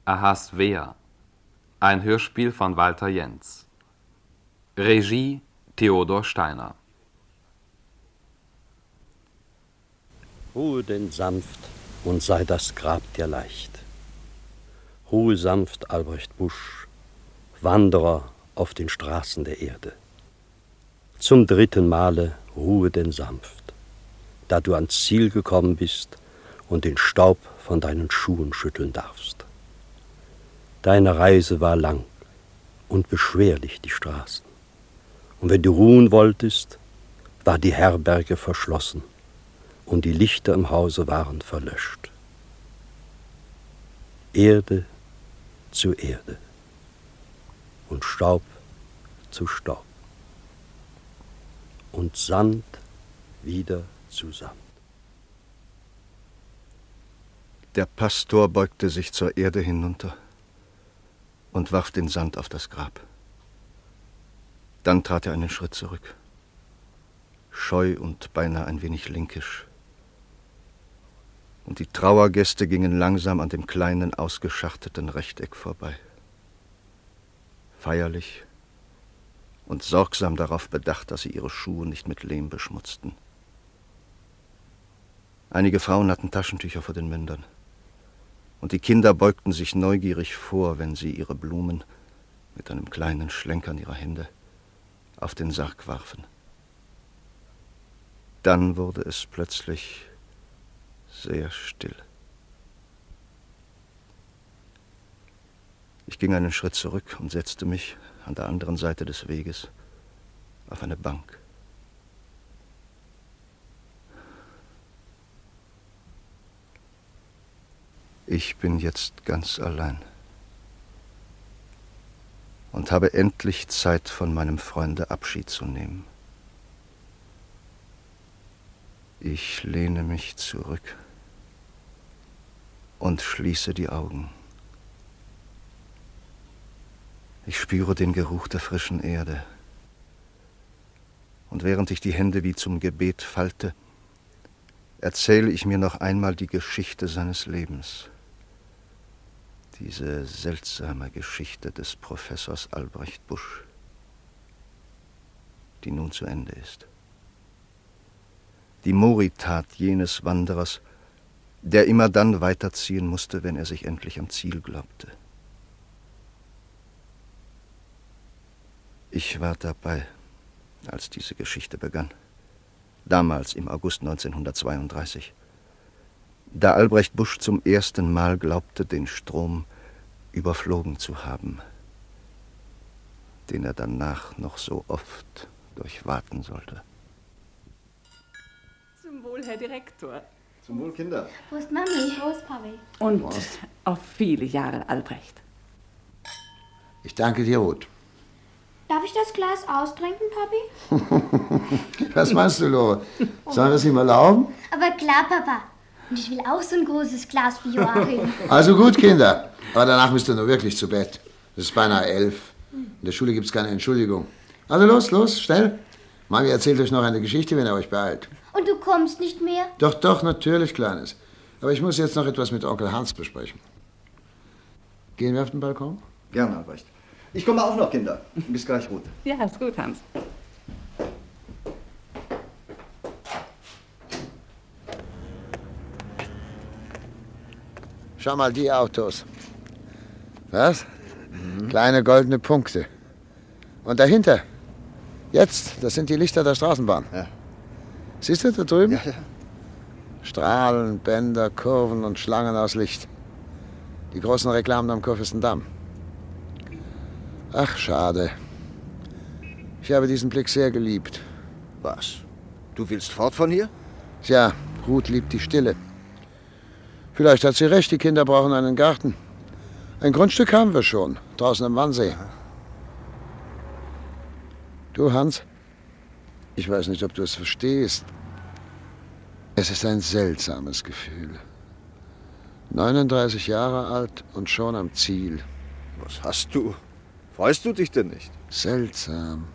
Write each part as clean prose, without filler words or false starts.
Ahasver, ein Hörspiel von Walter Jentz. Regie Theodor Steiner. Ruhe denn sanft und sei das Grab dir leicht. Ruhe sanft, Albrecht Busch, Wanderer auf den Straßen der Erde. Zum 3. Male ruhe denn sanft, da du ans Ziel gekommen bist und den Staub von deinen Schuhen schütteln darfst. Deine Reise war lang und beschwerlich die Straßen. Und wenn du ruhen wolltest, war die Herberge verschlossen und die Lichter im Hause waren verlöscht. Erde zu Erde und Staub zu Staub und Sand wieder zu Sand. Der Pastor beugte sich zur Erde hinunter und warf den Sand auf das Grab. Dann trat er einen Schritt zurück, scheu und beinahe ein wenig linkisch. Und die Trauergäste gingen langsam an dem kleinen, ausgeschachteten Rechteck vorbei. Feierlich und sorgsam darauf bedacht, dass sie ihre Schuhe nicht mit Lehm beschmutzten. Einige Frauen hatten Taschentücher vor den Mündern. Und die Kinder beugten sich neugierig vor, wenn sie ihre Blumen mit einem kleinen Schlenkern ihrer Hände auf den Sarg warfen. Dann wurde es plötzlich sehr still. Ich ging einen Schritt zurück und setzte mich an der anderen Seite des Weges auf eine Bank. Ich bin jetzt ganz allein und habe endlich Zeit, von meinem Freunde Abschied zu nehmen. Ich lehne mich zurück und schließe die Augen. Ich spüre den Geruch der frischen Erde. Und während ich die Hände wie zum Gebet falte, erzähle ich mir noch einmal die Geschichte seines Lebens. Diese seltsame Geschichte des Professors Albrecht Busch, die nun zu Ende ist. Die Moritat jenes Wanderers, der immer dann weiterziehen musste, wenn er sich endlich am Ziel glaubte. Ich war dabei, als diese Geschichte begann, damals im August 1932. Da Albrecht Busch zum ersten Mal glaubte, den Strom überflogen zu haben, den er danach noch so oft durchwaten sollte. Zum Wohl, Herr Direktor. Zum Wohl, Kinder. Prost, Mami. Prost, Papi. Und auf viele Jahre, Albrecht. Ich danke dir, Ruth. Darf ich das Glas austrinken, Papi? Was meinst du, Lore? Sollen wir es ihm erlauben? Aber klar, Papa. Und ich will auch so ein großes Glas wie Joachim. Also gut, Kinder. Aber danach müsst ihr nur wirklich zu Bett. Es ist beinahe 11. In der Schule gibt es keine Entschuldigung. Also los, schnell. Mami erzählt euch noch eine Geschichte, wenn ihr euch beeilt. Und du kommst nicht mehr? Doch, natürlich, Kleines. Aber ich muss jetzt noch etwas mit Onkel Hans besprechen. Gehen wir auf den Balkon? Gerne, Albrecht. Ich komme auch noch, Kinder. Bis gleich, Ruth. Ja, ist gut, Hans. Schau mal, die Autos. Was? Kleine goldene Punkte. Und dahinter, jetzt, das sind die Lichter der Straßenbahn. Ja. Siehst du da drüben? Ja. Strahlen, Bänder, Kurven und Schlangen aus Licht. Die großen Reklamen am Kurfürstendamm. Ach, schade. Ich habe diesen Blick sehr geliebt. Was? Du willst fort von hier? Tja, Ruth liebt die Stille. Vielleicht hat sie recht, die Kinder brauchen einen Garten. Ein Grundstück haben wir schon, draußen am Wannsee. Du, Hans, ich weiß nicht, ob du es verstehst. Es ist ein seltsames Gefühl. 39 Jahre alt und schon am Ziel. Was hast du? Freust du dich denn nicht? Seltsam.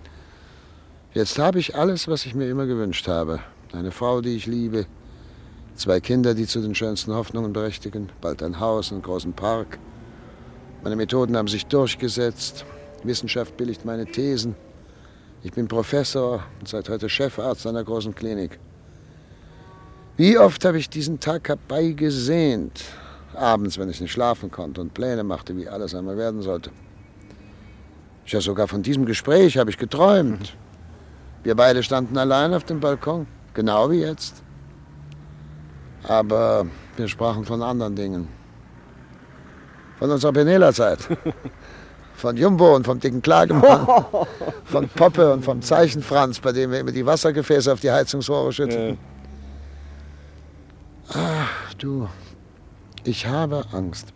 Jetzt habe ich alles, was ich mir immer gewünscht habe. Eine Frau, die ich liebe, 2 Kinder, die zu den schönsten Hoffnungen berechtigen. Bald ein Haus, einen großen Park. Meine Methoden haben sich durchgesetzt. Wissenschaft billigt meine Thesen. Ich bin Professor und seit heute Chefarzt einer großen Klinik. Wie oft habe ich diesen Tag herbeigesehnt. Abends, wenn ich nicht schlafen konnte und Pläne machte, wie alles einmal werden sollte. Ja, sogar von diesem Gespräch habe ich geträumt. Wir beide standen allein auf dem Balkon, genau wie jetzt. Aber wir sprachen von anderen Dingen. Von unserer Penela-Zeit. Von Jumbo und vom dicken Klagemann. Von Poppe und vom Zeichenfranz, bei dem wir immer die Wassergefäße auf die Heizungsrohre schütteten. Ach, du, ich habe Angst.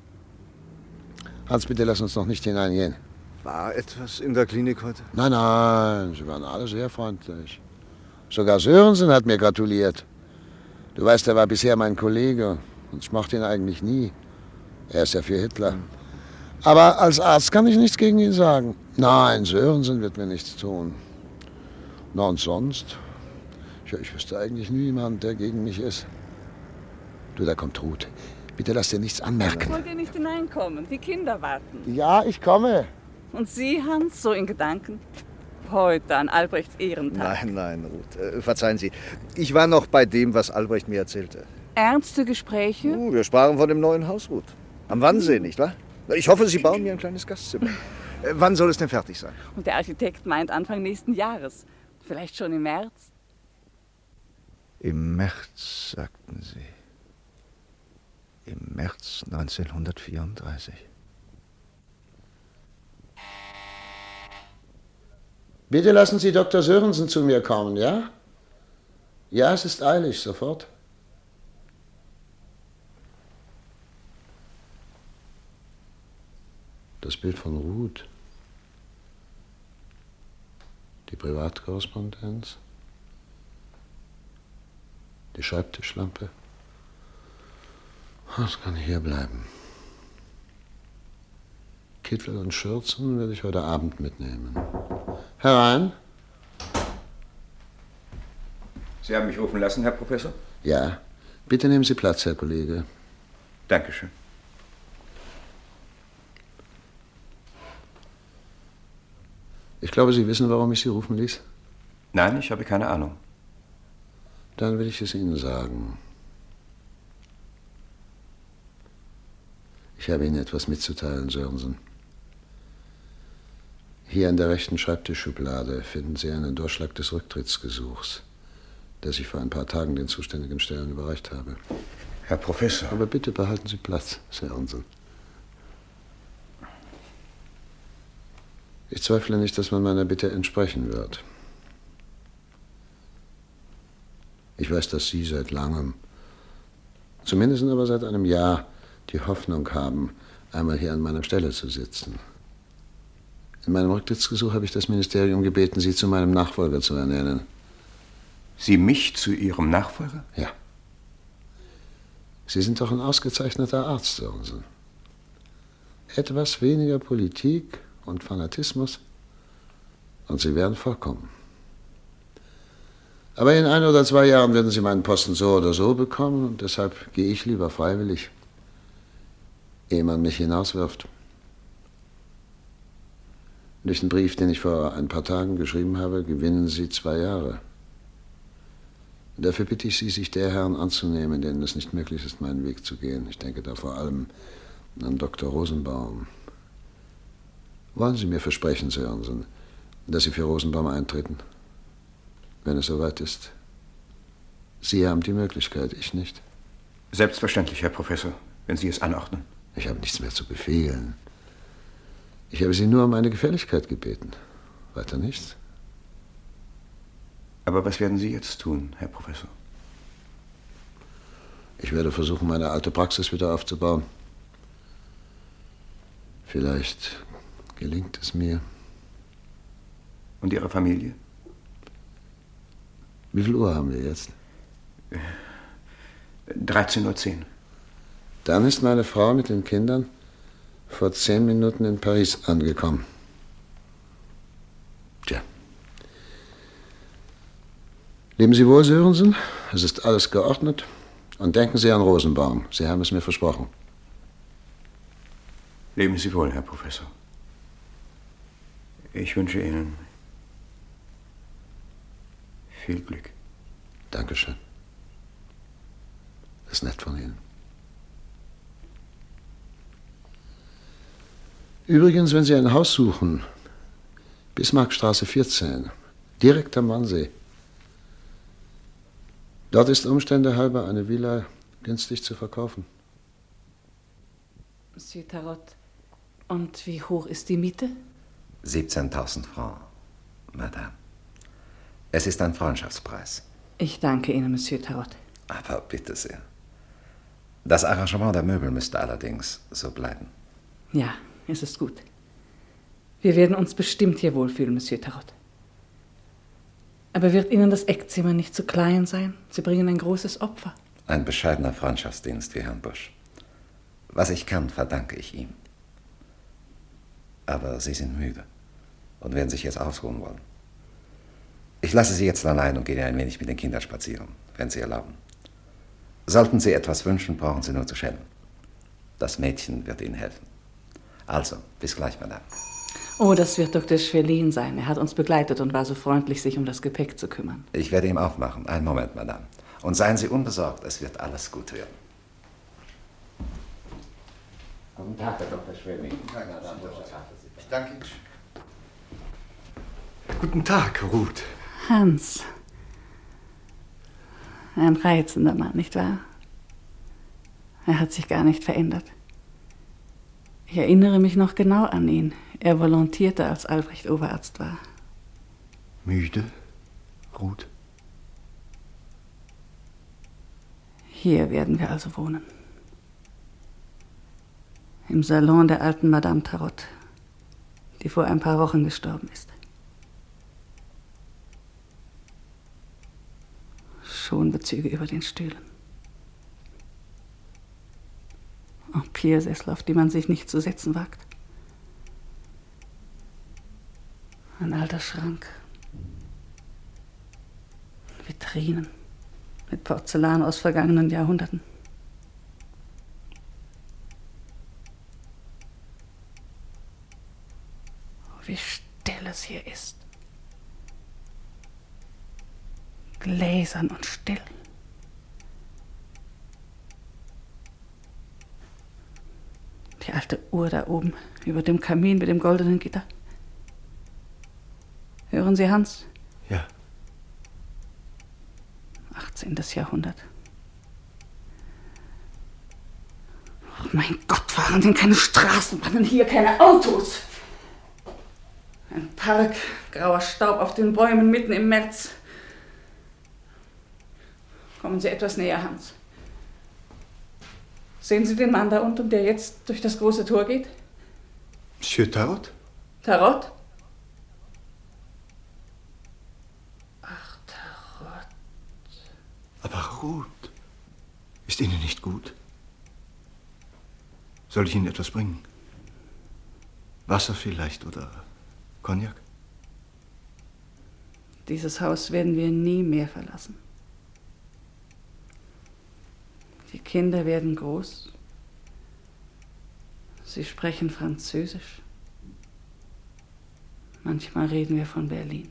Hans, bitte lass uns noch nicht hineingehen. War etwas in der Klinik heute? Nein, nein, sie waren alle sehr freundlich. Sogar Sörensen hat mir gratuliert. Du weißt, er war bisher mein Kollege und ich mochte ihn eigentlich nie. Er ist ja für Hitler. Aber als Arzt kann ich nichts gegen ihn sagen. Nein, Sörensen wird mir nichts tun. Na und sonst? Ja, ich wüsste eigentlich niemand, der gegen mich ist. Du, da kommt Ruth. Bitte lass dir nichts anmerken. Wollt ihr nicht hineinkommen? Die Kinder warten. Ja, ich komme. Und Sie, Hans, so in Gedanken? Heute an Albrechts Ehrentag. Nein, Ruth. Verzeihen Sie. Ich war noch bei dem, was Albrecht mir erzählte. Ernste Gespräche? Wir sprachen von dem neuen Haus, Ruth. Am Wannsee, nicht wahr? Ich hoffe, Sie bauen mir ein kleines Gastzimmer. Wann soll es denn fertig sein? Und der Architekt meint Anfang nächsten Jahres. Vielleicht schon im März? Im März, sagten Sie. Im März 1934. Bitte lassen Sie Dr. Sörensen zu mir kommen, ja? Ja, es ist eilig, sofort. Das Bild von Ruth. Die Privatkorrespondenz. Die Schreibtischlampe. Das kann hier bleiben. Kittel und Schürzen werde ich heute Abend mitnehmen. Herein. Sie haben mich rufen lassen, Herr Professor? Ja. Bitte nehmen Sie Platz, Herr Kollege. Dankeschön. Ich glaube, Sie wissen, warum ich Sie rufen ließ. Nein, ich habe keine Ahnung. Dann will ich es Ihnen sagen. Ich habe Ihnen etwas mitzuteilen, Sörensen. Hier in der rechten Schreibtischschublade finden Sie einen Durchschlag des Rücktrittsgesuchs, das ich vor ein paar Tagen den zuständigen Stellen überreicht habe. Herr Professor. Aber bitte behalten Sie Platz, Sörensen. Ich zweifle nicht, dass man meiner Bitte entsprechen wird. Ich weiß, dass Sie seit langem, zumindest aber seit einem Jahr, die Hoffnung haben, einmal hier an meiner Stelle zu sitzen. In meinem Rücktrittsgesuch habe ich das Ministerium gebeten, Sie zu meinem Nachfolger zu ernennen. Sie mich zu Ihrem Nachfolger? Ja. Sie sind doch ein ausgezeichneter Arzt, Sörensen. Etwas weniger Politik und Fanatismus und Sie werden vollkommen. Aber in 1 oder 2 Jahren werden Sie meinen Posten so oder so bekommen und deshalb gehe ich lieber freiwillig, ehe man mich hinauswirft. Durch den Brief, den ich vor ein paar Tagen geschrieben habe, gewinnen Sie 2 Jahre. Dafür bitte ich Sie, sich der Herren anzunehmen, denen es nicht möglich ist, meinen Weg zu gehen. Ich denke da vor allem an Dr. Rosenbaum. Wollen Sie mir versprechen, Sörensen, dass Sie für Rosenbaum eintreten? Wenn es soweit ist. Sie haben die Möglichkeit, ich nicht. Selbstverständlich, Herr Professor, wenn Sie es anordnen. Ich habe nichts mehr zu befehlen. Ich habe Sie nur um eine Gefälligkeit gebeten. Weiter nichts. Aber was werden Sie jetzt tun, Herr Professor? Ich werde versuchen, meine alte Praxis wieder aufzubauen. Vielleicht gelingt es mir. Und Ihre Familie? Wie viel Uhr haben wir jetzt? 13:10 Uhr. Dann ist meine Frau mit den Kindern vor 10 Minuten in Paris angekommen. Tja. Leben Sie wohl, Sörensen? Es ist alles geordnet. Und denken Sie an Rosenbaum. Sie haben es mir versprochen. Leben Sie wohl, Herr Professor. Ich wünsche Ihnen viel Glück. Dankeschön. Das ist nett von Ihnen. Übrigens, wenn Sie ein Haus suchen, Bismarckstraße 14, direkt am Wannsee. Dort ist Umstände halber eine Villa günstig zu verkaufen. Monsieur Tarot, und wie hoch ist die Miete? 17.000 Francs, Madame. Es ist ein Freundschaftspreis. Ich danke Ihnen, Monsieur Tarot. Aber bitte sehr. Das Arrangement der Möbel müsste allerdings so bleiben. Ja, es ist gut. Wir werden uns bestimmt hier wohlfühlen, Monsieur Tarot. Aber wird Ihnen das Eckzimmer nicht zu klein sein? Sie bringen ein großes Opfer. Ein bescheidener Freundschaftsdienst wie Herrn Busch. Was ich kann, verdanke ich ihm. Aber Sie sind müde und werden sich jetzt ausruhen wollen. Ich lasse Sie jetzt allein und gehe ein wenig mit den Kindern spazieren, wenn Sie erlauben. Sollten Sie etwas wünschen, brauchen Sie nur zu schellen. Das Mädchen wird Ihnen helfen. Also, bis gleich, Madame. Oh, das wird Dr. Schwelin sein. Er hat uns begleitet und war so freundlich, sich um das Gepäck zu kümmern. Ich werde ihm aufmachen. Einen Moment, Madame. Und seien Sie unbesorgt, es wird alles gut werden. Guten Tag, Herr Dr. Schwelin. Guten Tag, Madame. Ich danke Ihnen. Guten Tag, Ruth. Hans. Ein reizender Mann, nicht wahr? Er hat sich gar nicht verändert. Ich erinnere mich noch genau an ihn. Er volontierte, als Albrecht Oberarzt war. Müde, Ruth? Hier werden wir also wohnen. Im Salon der alten Madame Tarot, die vor ein paar Wochen gestorben ist. Schonbezüge über den Stühlen. Empire-Sessel, auf die man sich nicht zu setzen wagt. Ein alter Schrank. Vitrinen mit Porzellan aus vergangenen Jahrhunderten. Wie still es hier ist. Gläsern und still. Die alte Uhr da oben, über dem Kamin mit dem goldenen Gitter. Hören Sie, Hans? Ja. 18. Jahrhundert. Oh mein Gott, fahren denn keine Straßenbahnen hier, keine Autos? Ein Park, grauer Staub auf den Bäumen mitten im März. Kommen Sie etwas näher, Hans. Sehen Sie den Mann da unten, der jetzt durch das große Tor geht? Monsieur Tarot? Tarot? Ach, Tarot. Aber Ruth, ist Ihnen nicht gut? Soll ich Ihnen etwas bringen? Wasser vielleicht oder Cognac? Dieses Haus werden wir nie mehr verlassen. Die Kinder werden groß. Sie sprechen Französisch. Manchmal reden wir von Berlin.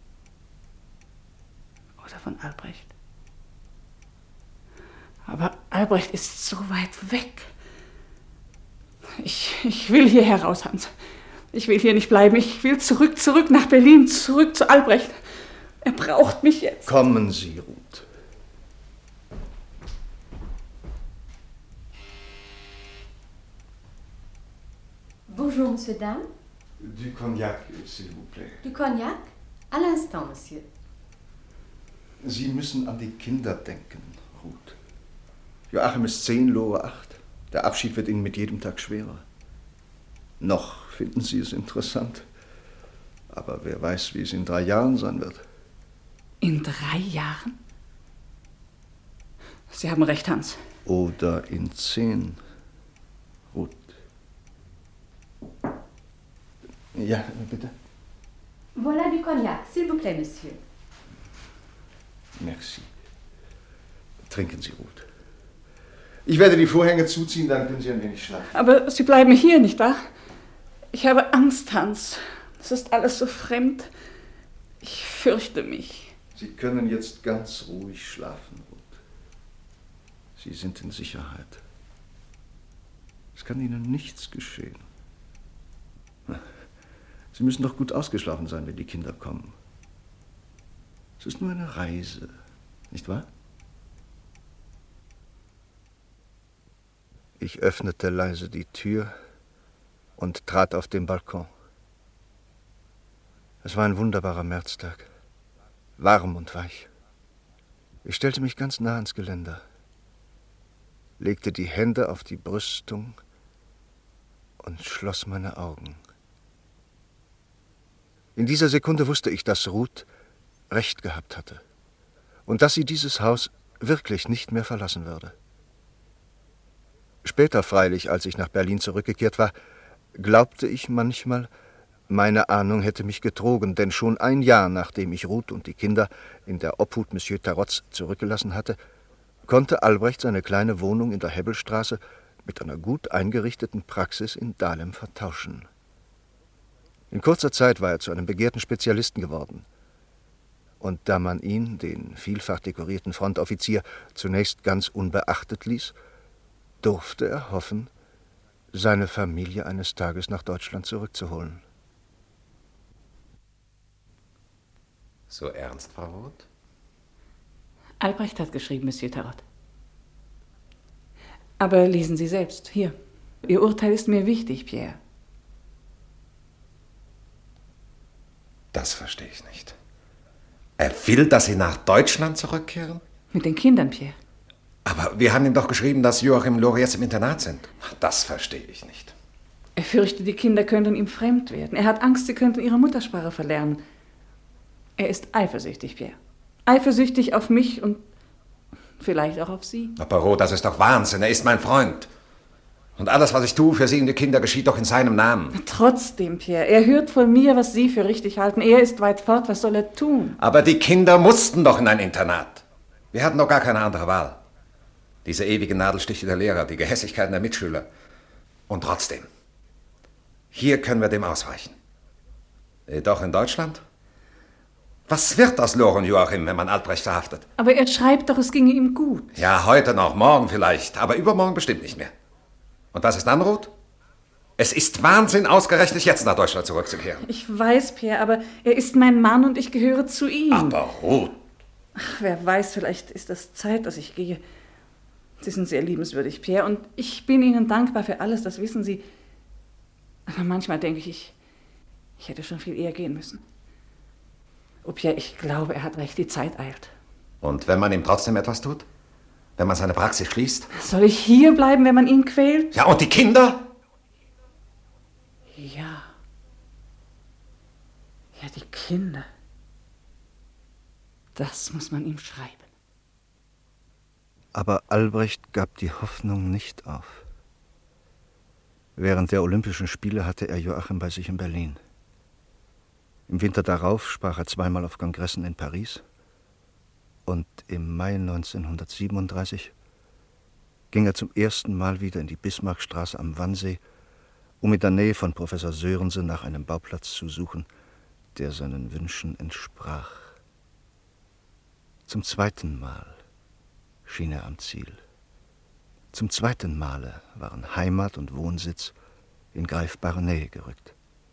Oder von Albrecht. Aber Albrecht ist so weit weg. Ich will hier heraus, Hans. Ich will hier nicht bleiben. Ich will zurück nach Berlin, zurück zu Albrecht. Er braucht mich jetzt. Kommen Sie, Ruth. Bonjour, Monsieur, Dame. Du Cognac, s'il vous plaît. Du Cognac? À l'instant, Monsieur. Sie müssen an die Kinder denken, Ruth. Joachim ist 10, Lore 8. Der Abschied wird Ihnen mit jedem Tag schwerer. Noch finden Sie es interessant. Aber wer weiß, wie es in 3 Jahren sein wird. In 3 Jahren? Sie haben recht, Hans. Oder in 10, Ruth. Ja, bitte. Voilà du Cognac, s'il vous plaît, Monsieur. Merci. Trinken Sie, Ruth. Ich werde die Vorhänge zuziehen, dann können Sie ein wenig schlafen. Aber Sie bleiben hier, nicht wahr? Ich habe Angst, Hans. Es ist alles so fremd. Ich fürchte mich. Sie können jetzt ganz ruhig schlafen, Ruth. Sie sind in Sicherheit. Es kann Ihnen nichts geschehen. Sie müssen doch gut ausgeschlafen sein, wenn die Kinder kommen. Es ist nur eine Reise, nicht wahr? Ich öffnete leise die Tür und trat auf den Balkon. Es war ein wunderbarer Märztag, warm und weich. Ich stellte mich ganz nah ans Geländer, legte die Hände auf die Brüstung und schloss meine Augen. In dieser Sekunde wusste ich, dass Ruth recht gehabt hatte und dass sie dieses Haus wirklich nicht mehr verlassen würde. Später freilich, als ich nach Berlin zurückgekehrt war, glaubte ich manchmal, meine Ahnung hätte mich getrogen, denn schon ein Jahr, nachdem ich Ruth und die Kinder in der Obhut Monsieur Tarots zurückgelassen hatte, konnte Albrecht seine kleine Wohnung in der Hebbelstraße mit einer gut eingerichteten Praxis in Dahlem vertauschen. In kurzer Zeit war er zu einem begehrten Spezialisten geworden. Und da man ihn, den vielfach dekorierten Frontoffizier, zunächst ganz unbeachtet ließ, durfte er hoffen, seine Familie eines Tages nach Deutschland zurückzuholen. So ernst, Frau Roth? Albrecht hat geschrieben, Monsieur Tarot. Aber lesen Sie selbst, hier. Ihr Urteil ist mir wichtig, Pierre. Das verstehe ich nicht. Er will, dass Sie nach Deutschland zurückkehren? Mit den Kindern, Pierre. Aber wir haben ihm doch geschrieben, dass Joachim und Lore jetzt im Internat sind. Das verstehe ich nicht. Er fürchtet, die Kinder könnten ihm fremd werden. Er hat Angst, sie könnten ihre Muttersprache verlernen. Er ist eifersüchtig, Pierre. Eifersüchtig auf mich und vielleicht auch auf Sie. Aber Roth, das ist doch Wahnsinn. Er ist mein Freund. Und alles, was ich tue für Sie und die Kinder, geschieht doch in seinem Namen. Trotzdem, Pierre, er hört von mir, was Sie für richtig halten. Er ist weit fort, was soll er tun? Aber die Kinder mussten doch in ein Internat. Wir hatten doch gar keine andere Wahl. Diese ewigen Nadelstiche der Lehrer, die Gehässigkeiten der Mitschüler. Und trotzdem, hier können wir dem ausweichen. Doch in Deutschland? Was wird aus Lore und Joachim, wenn man Albrecht verhaftet? Aber er schreibt doch, es ginge ihm gut. Ja, heute noch, morgen vielleicht, aber übermorgen bestimmt nicht mehr. Und was ist dann, Ruth? Es ist Wahnsinn, ausgerechnet jetzt nach Deutschland zurückzukehren. Ich weiß, Pierre, aber er ist mein Mann und ich gehöre zu ihm. Aber Ruth... Ach, wer weiß, vielleicht ist es Zeit, dass ich gehe. Sie sind sehr liebenswürdig, Pierre, und ich bin Ihnen dankbar für alles, das wissen Sie. Aber manchmal denke ich hätte schon viel eher gehen müssen. Oh, Pierre, ich glaube, er hat recht, die Zeit eilt. Und wenn man ihm trotzdem etwas tut? Wenn man seine Praxis schließt? Soll ich hier bleiben, wenn man ihn quält? Ja, und die Kinder? Ja. Ja, die Kinder. Das muss man ihm schreiben. Aber Albrecht gab die Hoffnung nicht auf. Während der Olympischen Spiele hatte er Joachim bei sich in Berlin. Im Winter darauf sprach er zweimal auf Kongressen in Paris. Und im Mai 1937 ging er zum ersten Mal wieder in die Bismarckstraße am Wannsee, um in der Nähe von Professor Sörensen nach einem Bauplatz zu suchen, der seinen Wünschen entsprach. Zum zweiten Mal schien er am Ziel. Zum zweiten Male waren Heimat und Wohnsitz in greifbare Nähe gerückt.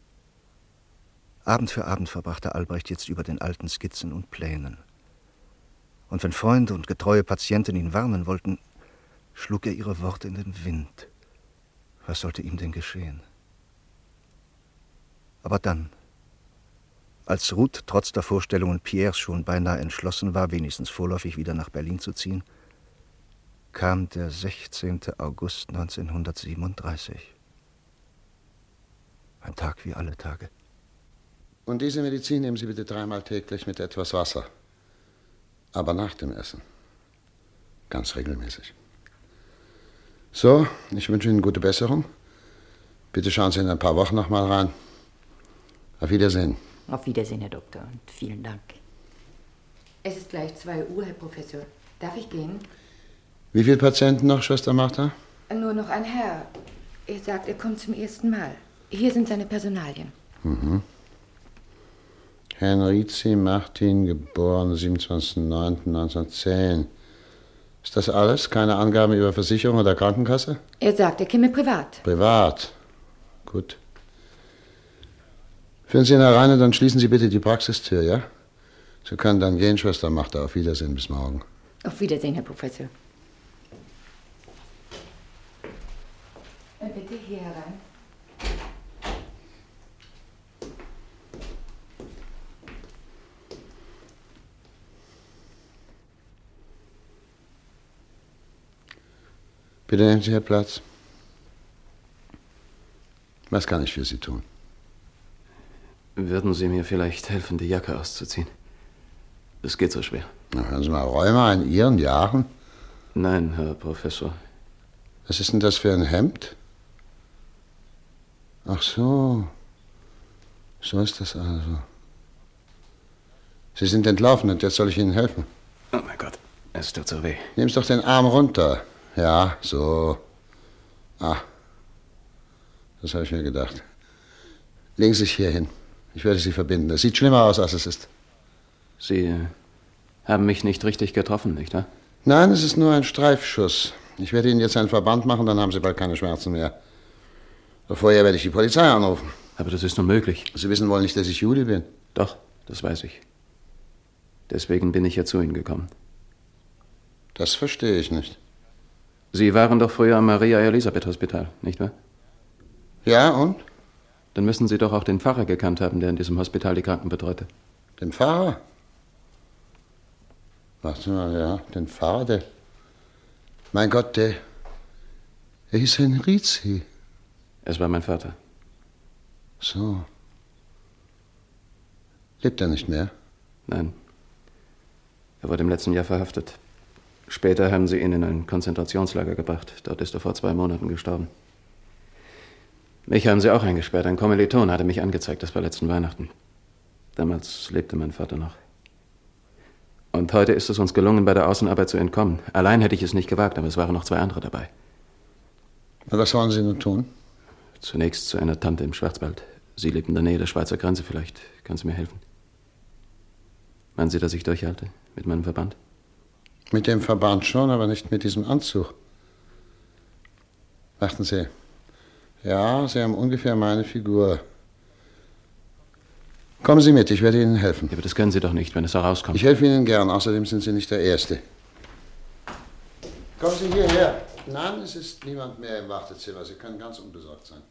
Abend für Abend verbrachte Albrecht jetzt über den alten Skizzen und Plänen. Und wenn Freunde und getreue Patienten ihn warnen wollten, schlug er ihre Worte in den Wind. Was sollte ihm denn geschehen? Aber dann, als Ruth trotz der Vorstellungen Pierres schon beinahe entschlossen war, wenigstens vorläufig wieder nach Berlin zu ziehen, kam der 16. August 1937. Ein Tag wie alle Tage. Und diese Medizin nehmen Sie bitte 3-mal täglich mit etwas Wasser. Aber nach dem Essen. Ganz regelmäßig. So, ich wünsche Ihnen gute Besserung. Bitte schauen Sie in ein paar Wochen noch mal rein. Auf Wiedersehen. Auf Wiedersehen, Herr Doktor, und vielen Dank. Es ist gleich 2 Uhr, Herr Professor. Darf ich gehen? Wie viele Patienten noch, Schwester Martha? Nur noch ein Herr. Er sagt, er kommt zum ersten Mal. Hier sind seine Personalien. Mhm. Henrici Martin, geboren 27.09.1910. Ist das alles? Keine Angaben über Versicherung oder Krankenkasse? Er sagt, er käme privat. Privat. Gut. Führen Sie ihn herein und dann schließen Sie bitte die Praxistür, ja? Sie können dann gehen, Schwester Martha. Auf Wiedersehen, bis morgen. Auf Wiedersehen, Herr Professor. Bitte hier herein. Bitte nehmen Sie hier Platz. Was kann ich für Sie tun? Würden Sie mir vielleicht helfen, die Jacke auszuziehen? Das geht so schwer. Na, hören Sie mal, Rheuma in Ihren Jahren? Nein, Herr Professor. Was ist denn das für ein Hemd? Ach so. So ist das also. Sie sind entlaufen und jetzt soll ich Ihnen helfen. Oh mein Gott, es tut so weh. Nehmen Sie doch den Arm runter. Ja, so. Ah, das habe ich mir gedacht. Legen Sie sich hier hin. Ich werde Sie verbinden. Das sieht schlimmer aus, als es ist. Sie haben mich nicht richtig getroffen, nicht wahr? Nein, es ist nur ein Streifschuss. Ich werde Ihnen jetzt einen Verband machen, dann haben Sie bald keine Schmerzen mehr. Vorher werde ich die Polizei anrufen. Aber das ist unmöglich. Sie wissen wohl nicht, dass ich Jude bin? Doch, das weiß ich. Deswegen bin ich ja zu Ihnen gekommen. Das verstehe ich nicht. Sie waren doch früher am Maria-Elisabeth-Hospital, nicht wahr? Ja, und? Dann müssen Sie doch auch den Pfarrer gekannt haben, der in diesem Hospital die Kranken betreute. Den Pfarrer? Warte mal, ja, den Pfarrer, der... Mein Gott, der hieß Henrici. Es war mein Vater. So. Lebt er nicht mehr? Nein. Er wurde im letzten Jahr verhaftet. Später haben sie ihn in ein Konzentrationslager gebracht. Dort ist er vor 2 Monaten gestorben. Mich haben sie auch eingesperrt. Ein Kommiliton hatte mich angezeigt. Das war letzten Weihnachten. Damals lebte mein Vater noch. Und heute ist es uns gelungen, bei der Außenarbeit zu entkommen. Allein hätte ich es nicht gewagt, aber es waren noch 2 andere dabei. Und was wollen Sie nun tun? Zunächst zu einer Tante im Schwarzwald. Sie lebt in der Nähe der Schweizer Grenze. Vielleicht kann sie mir helfen. Meinen Sie, dass ich durchhalte mit meinem Verband? Mit dem Verband schon, aber nicht mit diesem Anzug. Warten Sie. Ja, Sie haben ungefähr meine Figur. Kommen Sie mit, ich werde Ihnen helfen. Ja, aber das können Sie doch nicht, wenn es herauskommt. Ich helfe Ihnen gern, außerdem sind Sie nicht der Erste. Kommen Sie hierher. Nein, es ist niemand mehr im Wartezimmer. Sie können ganz unbesorgt sein.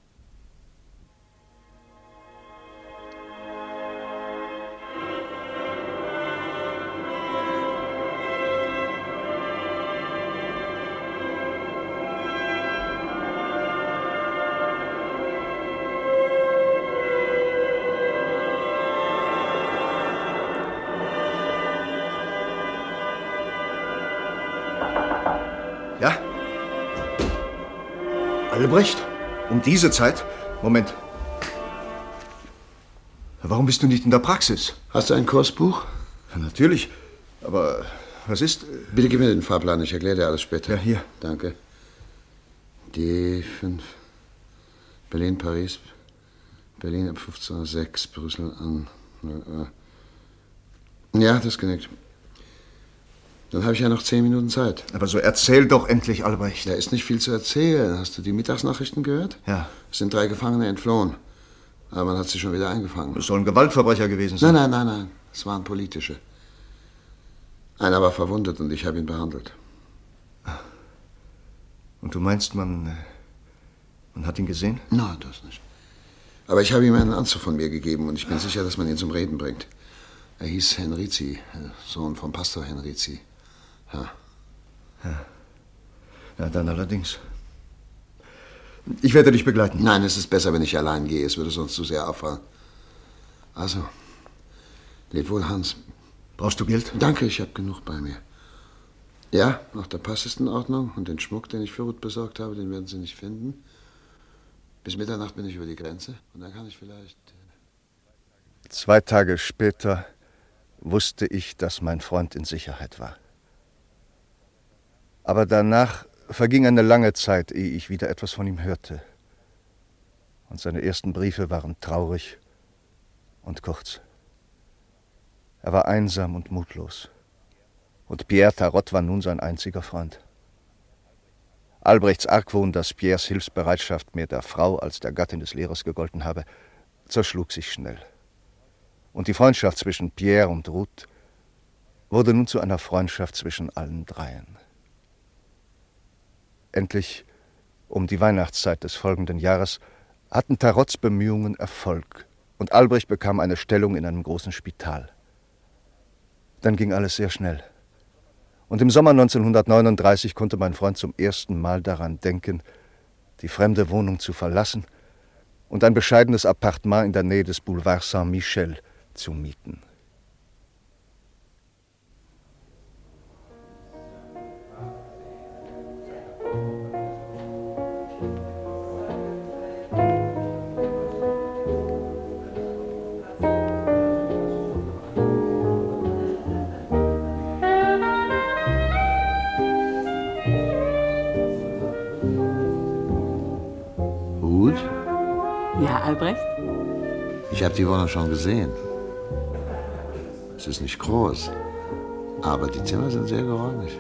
Ja? Albrecht? Um diese Zeit? Moment. Warum bist du nicht in der Praxis? Hast du ein Kursbuch? Ja, natürlich. Aber was ist... Bitte gib mir den Fahrplan, ich erkläre dir alles später. Ja, hier. Danke. D5. Berlin, Paris. Berlin ab 15:06 Uhr, Brüssel an... Ja, das genügt. Dann habe ich ja noch 10 Minuten Zeit. Aber so erzähl doch endlich, Albrecht. Da ist nicht viel zu erzählen. Hast du die Mittagsnachrichten gehört? Ja. Es sind 3 Gefangene entflohen. Aber man hat sie schon wieder eingefangen. Es sollen Gewaltverbrecher gewesen sein. Nein. Es waren politische. Einer war verwundet und ich habe ihn behandelt. Und du meinst, man hat ihn gesehen? Nein, das nicht. Aber ich habe ihm einen Anzug von mir gegeben und ich bin sicher, dass man ihn zum Reden bringt. Er hieß Henrici, Sohn vom Pastor Henrici. Ja. Ja, dann allerdings. Ich werde dich begleiten. Nein, es ist besser, wenn ich allein gehe. Es würde sonst zu sehr auffallen. Also, leb wohl, Hans. Brauchst du Geld? Danke, ich habe genug bei mir. Ja, auch der Pass ist in Ordnung und den Schmuck, den ich für Ruth besorgt habe, den werden Sie nicht finden. Bis Mitternacht bin ich über die Grenze und dann kann ich vielleicht... 2 Tage später wusste ich, dass mein Freund in Sicherheit war. Aber danach verging eine lange Zeit, ehe ich wieder etwas von ihm hörte. Und seine ersten Briefe waren traurig und kurz. Er war einsam und mutlos. Und Pierre Tarot war nun sein einziger Freund. Albrechts Argwohn, dass Pierres Hilfsbereitschaft mehr der Frau als der Gattin des Lehrers gegolten habe, zerschlug sich schnell. Und die Freundschaft zwischen Pierre und Ruth wurde nun zu einer Freundschaft zwischen allen dreien. Endlich, um die Weihnachtszeit des folgenden Jahres, hatten Tarots Bemühungen Erfolg und Albrecht bekam eine Stellung in einem großen Spital. Dann ging alles sehr schnell. Und im Sommer 1939 konnte mein Freund zum ersten Mal daran denken, die fremde Wohnung zu verlassen und ein bescheidenes Appartement in der Nähe des Boulevard Saint-Michel zu mieten. Ja, Albrecht? Ich habe die Wohnung schon gesehen. Es ist nicht groß, aber die Zimmer sind sehr geräumig.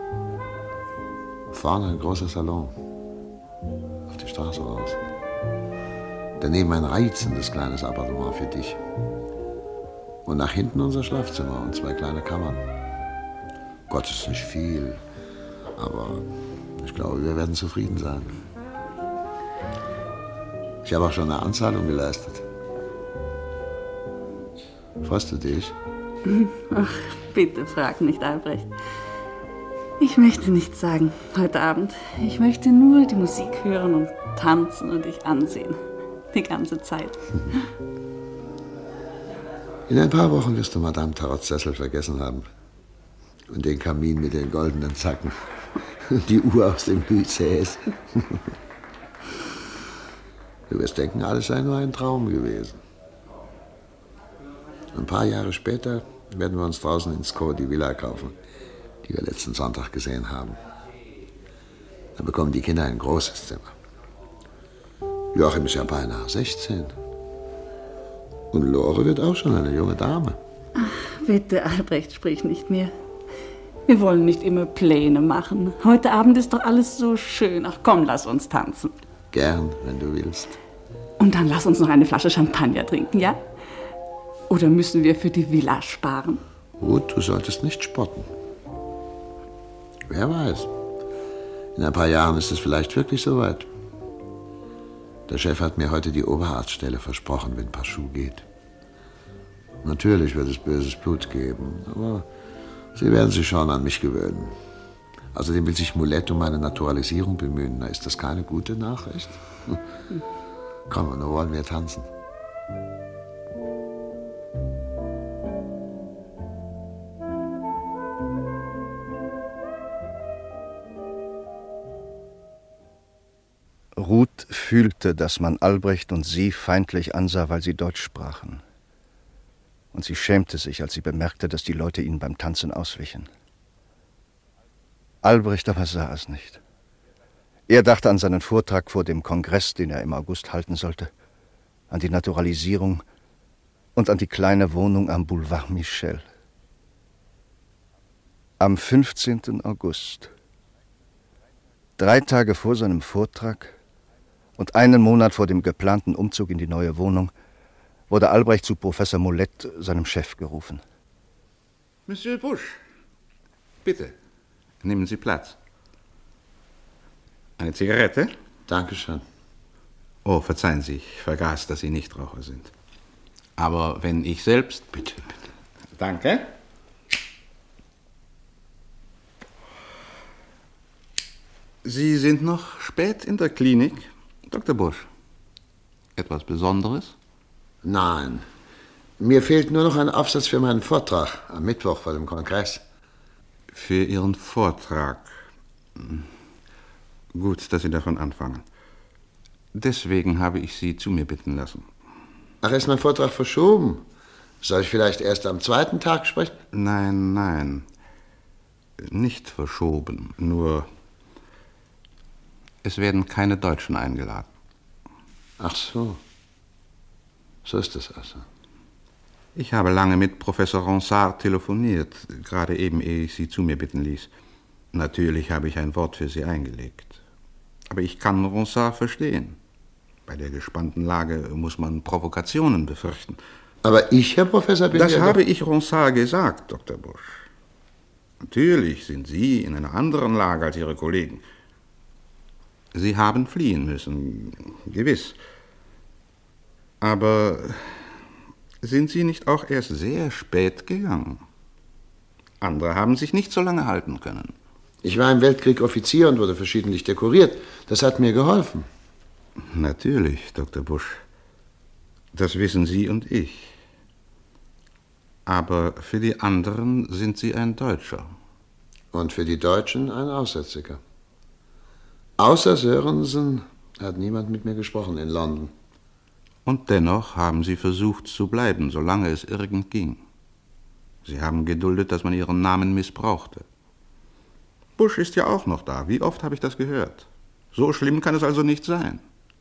Vorne ein großer Salon, auf die Straße raus. Daneben ein reizendes kleines Appartement für dich. Und nach hinten unser Schlafzimmer und 2 kleine Kammern. Gott, ist nicht viel, aber ich glaube, wir werden zufrieden sein. Ich habe auch schon eine Anzahlung geleistet. Freust du dich? Ach, bitte frag nicht, Albrecht. Ich möchte nichts sagen heute Abend. Ich möchte nur die Musik hören und tanzen und dich ansehen. Die ganze Zeit. In ein paar Wochen wirst du Madame Tarots Sessel vergessen haben. Und den Kamin mit den goldenen Zacken. Und die Uhr aus dem Louis XVI. Du wirst denken, alles sei nur ein Traum gewesen. Ein paar Jahre später werden wir uns draußen in Sceaux die Villa kaufen, die wir letzten Sonntag gesehen haben. Dann bekommen die Kinder ein großes Zimmer. Joachim ist ja beinahe 16. Und Lore wird auch schon eine junge Dame. Ach, bitte, Albrecht, sprich nicht mehr. Wir wollen nicht immer Pläne machen. Heute Abend ist doch alles so schön. Ach komm, lass uns tanzen. Gern, wenn du willst. Und dann lass uns noch eine Flasche Champagner trinken, ja? Oder müssen wir für die Villa sparen? Ruth, du solltest nicht spotten. Wer weiß. In ein paar Jahren ist es vielleicht wirklich soweit. Der Chef hat mir heute die Oberarztstelle versprochen, wenn Pachou geht. Natürlich wird es böses Blut geben, aber sie werden sich schon an mich gewöhnen. Außerdem will sich Moulette um meine Naturalisierung bemühen. Na, ist das keine gute Nachricht? Komm, nur wollen wir tanzen. Ruth fühlte, dass man Albrecht und sie feindlich ansah, weil sie Deutsch sprachen. Und sie schämte sich, als sie bemerkte, dass die Leute ihnen beim Tanzen auswichen. Albrecht aber sah es nicht. Er dachte an seinen Vortrag vor dem Kongress, den er im August halten sollte, an die Naturalisierung und an die kleine Wohnung am Boulevard Michel. Am 15. August, 3 Tage vor seinem Vortrag und einen Monat vor dem geplanten Umzug in die neue Wohnung, wurde Albrecht zu Professor Moulette, seinem Chef, gerufen. Monsieur Busch, bitte. Nehmen Sie Platz. Eine Zigarette? Dankeschön. Oh, verzeihen Sie, ich vergaß, dass Sie Nichtraucher sind. Aber wenn ich selbst... Bitte. Danke. Sie sind noch spät in der Klinik, Dr. Busch. Etwas Besonderes? Nein. Mir fehlt nur noch ein Aufsatz für meinen Vortrag am Mittwoch vor dem Kongress. Für Ihren Vortrag. Gut, dass Sie davon anfangen. Deswegen habe ich Sie zu mir bitten lassen. Ach, ist mein Vortrag verschoben? Soll ich vielleicht erst am 2. Tag sprechen? Nein. Nicht verschoben, nur es werden keine Deutschen eingeladen. Ach so. So ist es also. Ich habe lange mit Professor Ronsard telefoniert, gerade eben, ehe ich Sie zu mir bitten ließ. Natürlich habe ich ein Wort für Sie eingelegt. Aber ich kann Ronsard verstehen. Bei der gespannten Lage muss man Provokationen befürchten. Aber ich, Herr Professor, bin Das ja habe ich Ronsard gesagt, Dr. Busch. Natürlich sind Sie in einer anderen Lage als Ihre Kollegen. Sie haben fliehen müssen, gewiss. Aber sind Sie nicht auch erst sehr spät gegangen? Andere haben sich nicht so lange halten können. Ich war im Weltkrieg Offizier und wurde verschiedentlich dekoriert. Das hat mir geholfen. Natürlich, Dr. Busch. Das wissen Sie und ich. Aber für die anderen sind Sie ein Deutscher. Und für die Deutschen ein Aussätziger. Außer Sörensen hat niemand mit mir gesprochen in London. Und dennoch haben Sie versucht zu bleiben, solange es irgend ging. Sie haben geduldet, dass man Ihren Namen missbrauchte. Busch ist ja auch noch da. Wie oft habe ich das gehört? So schlimm kann es also nicht sein.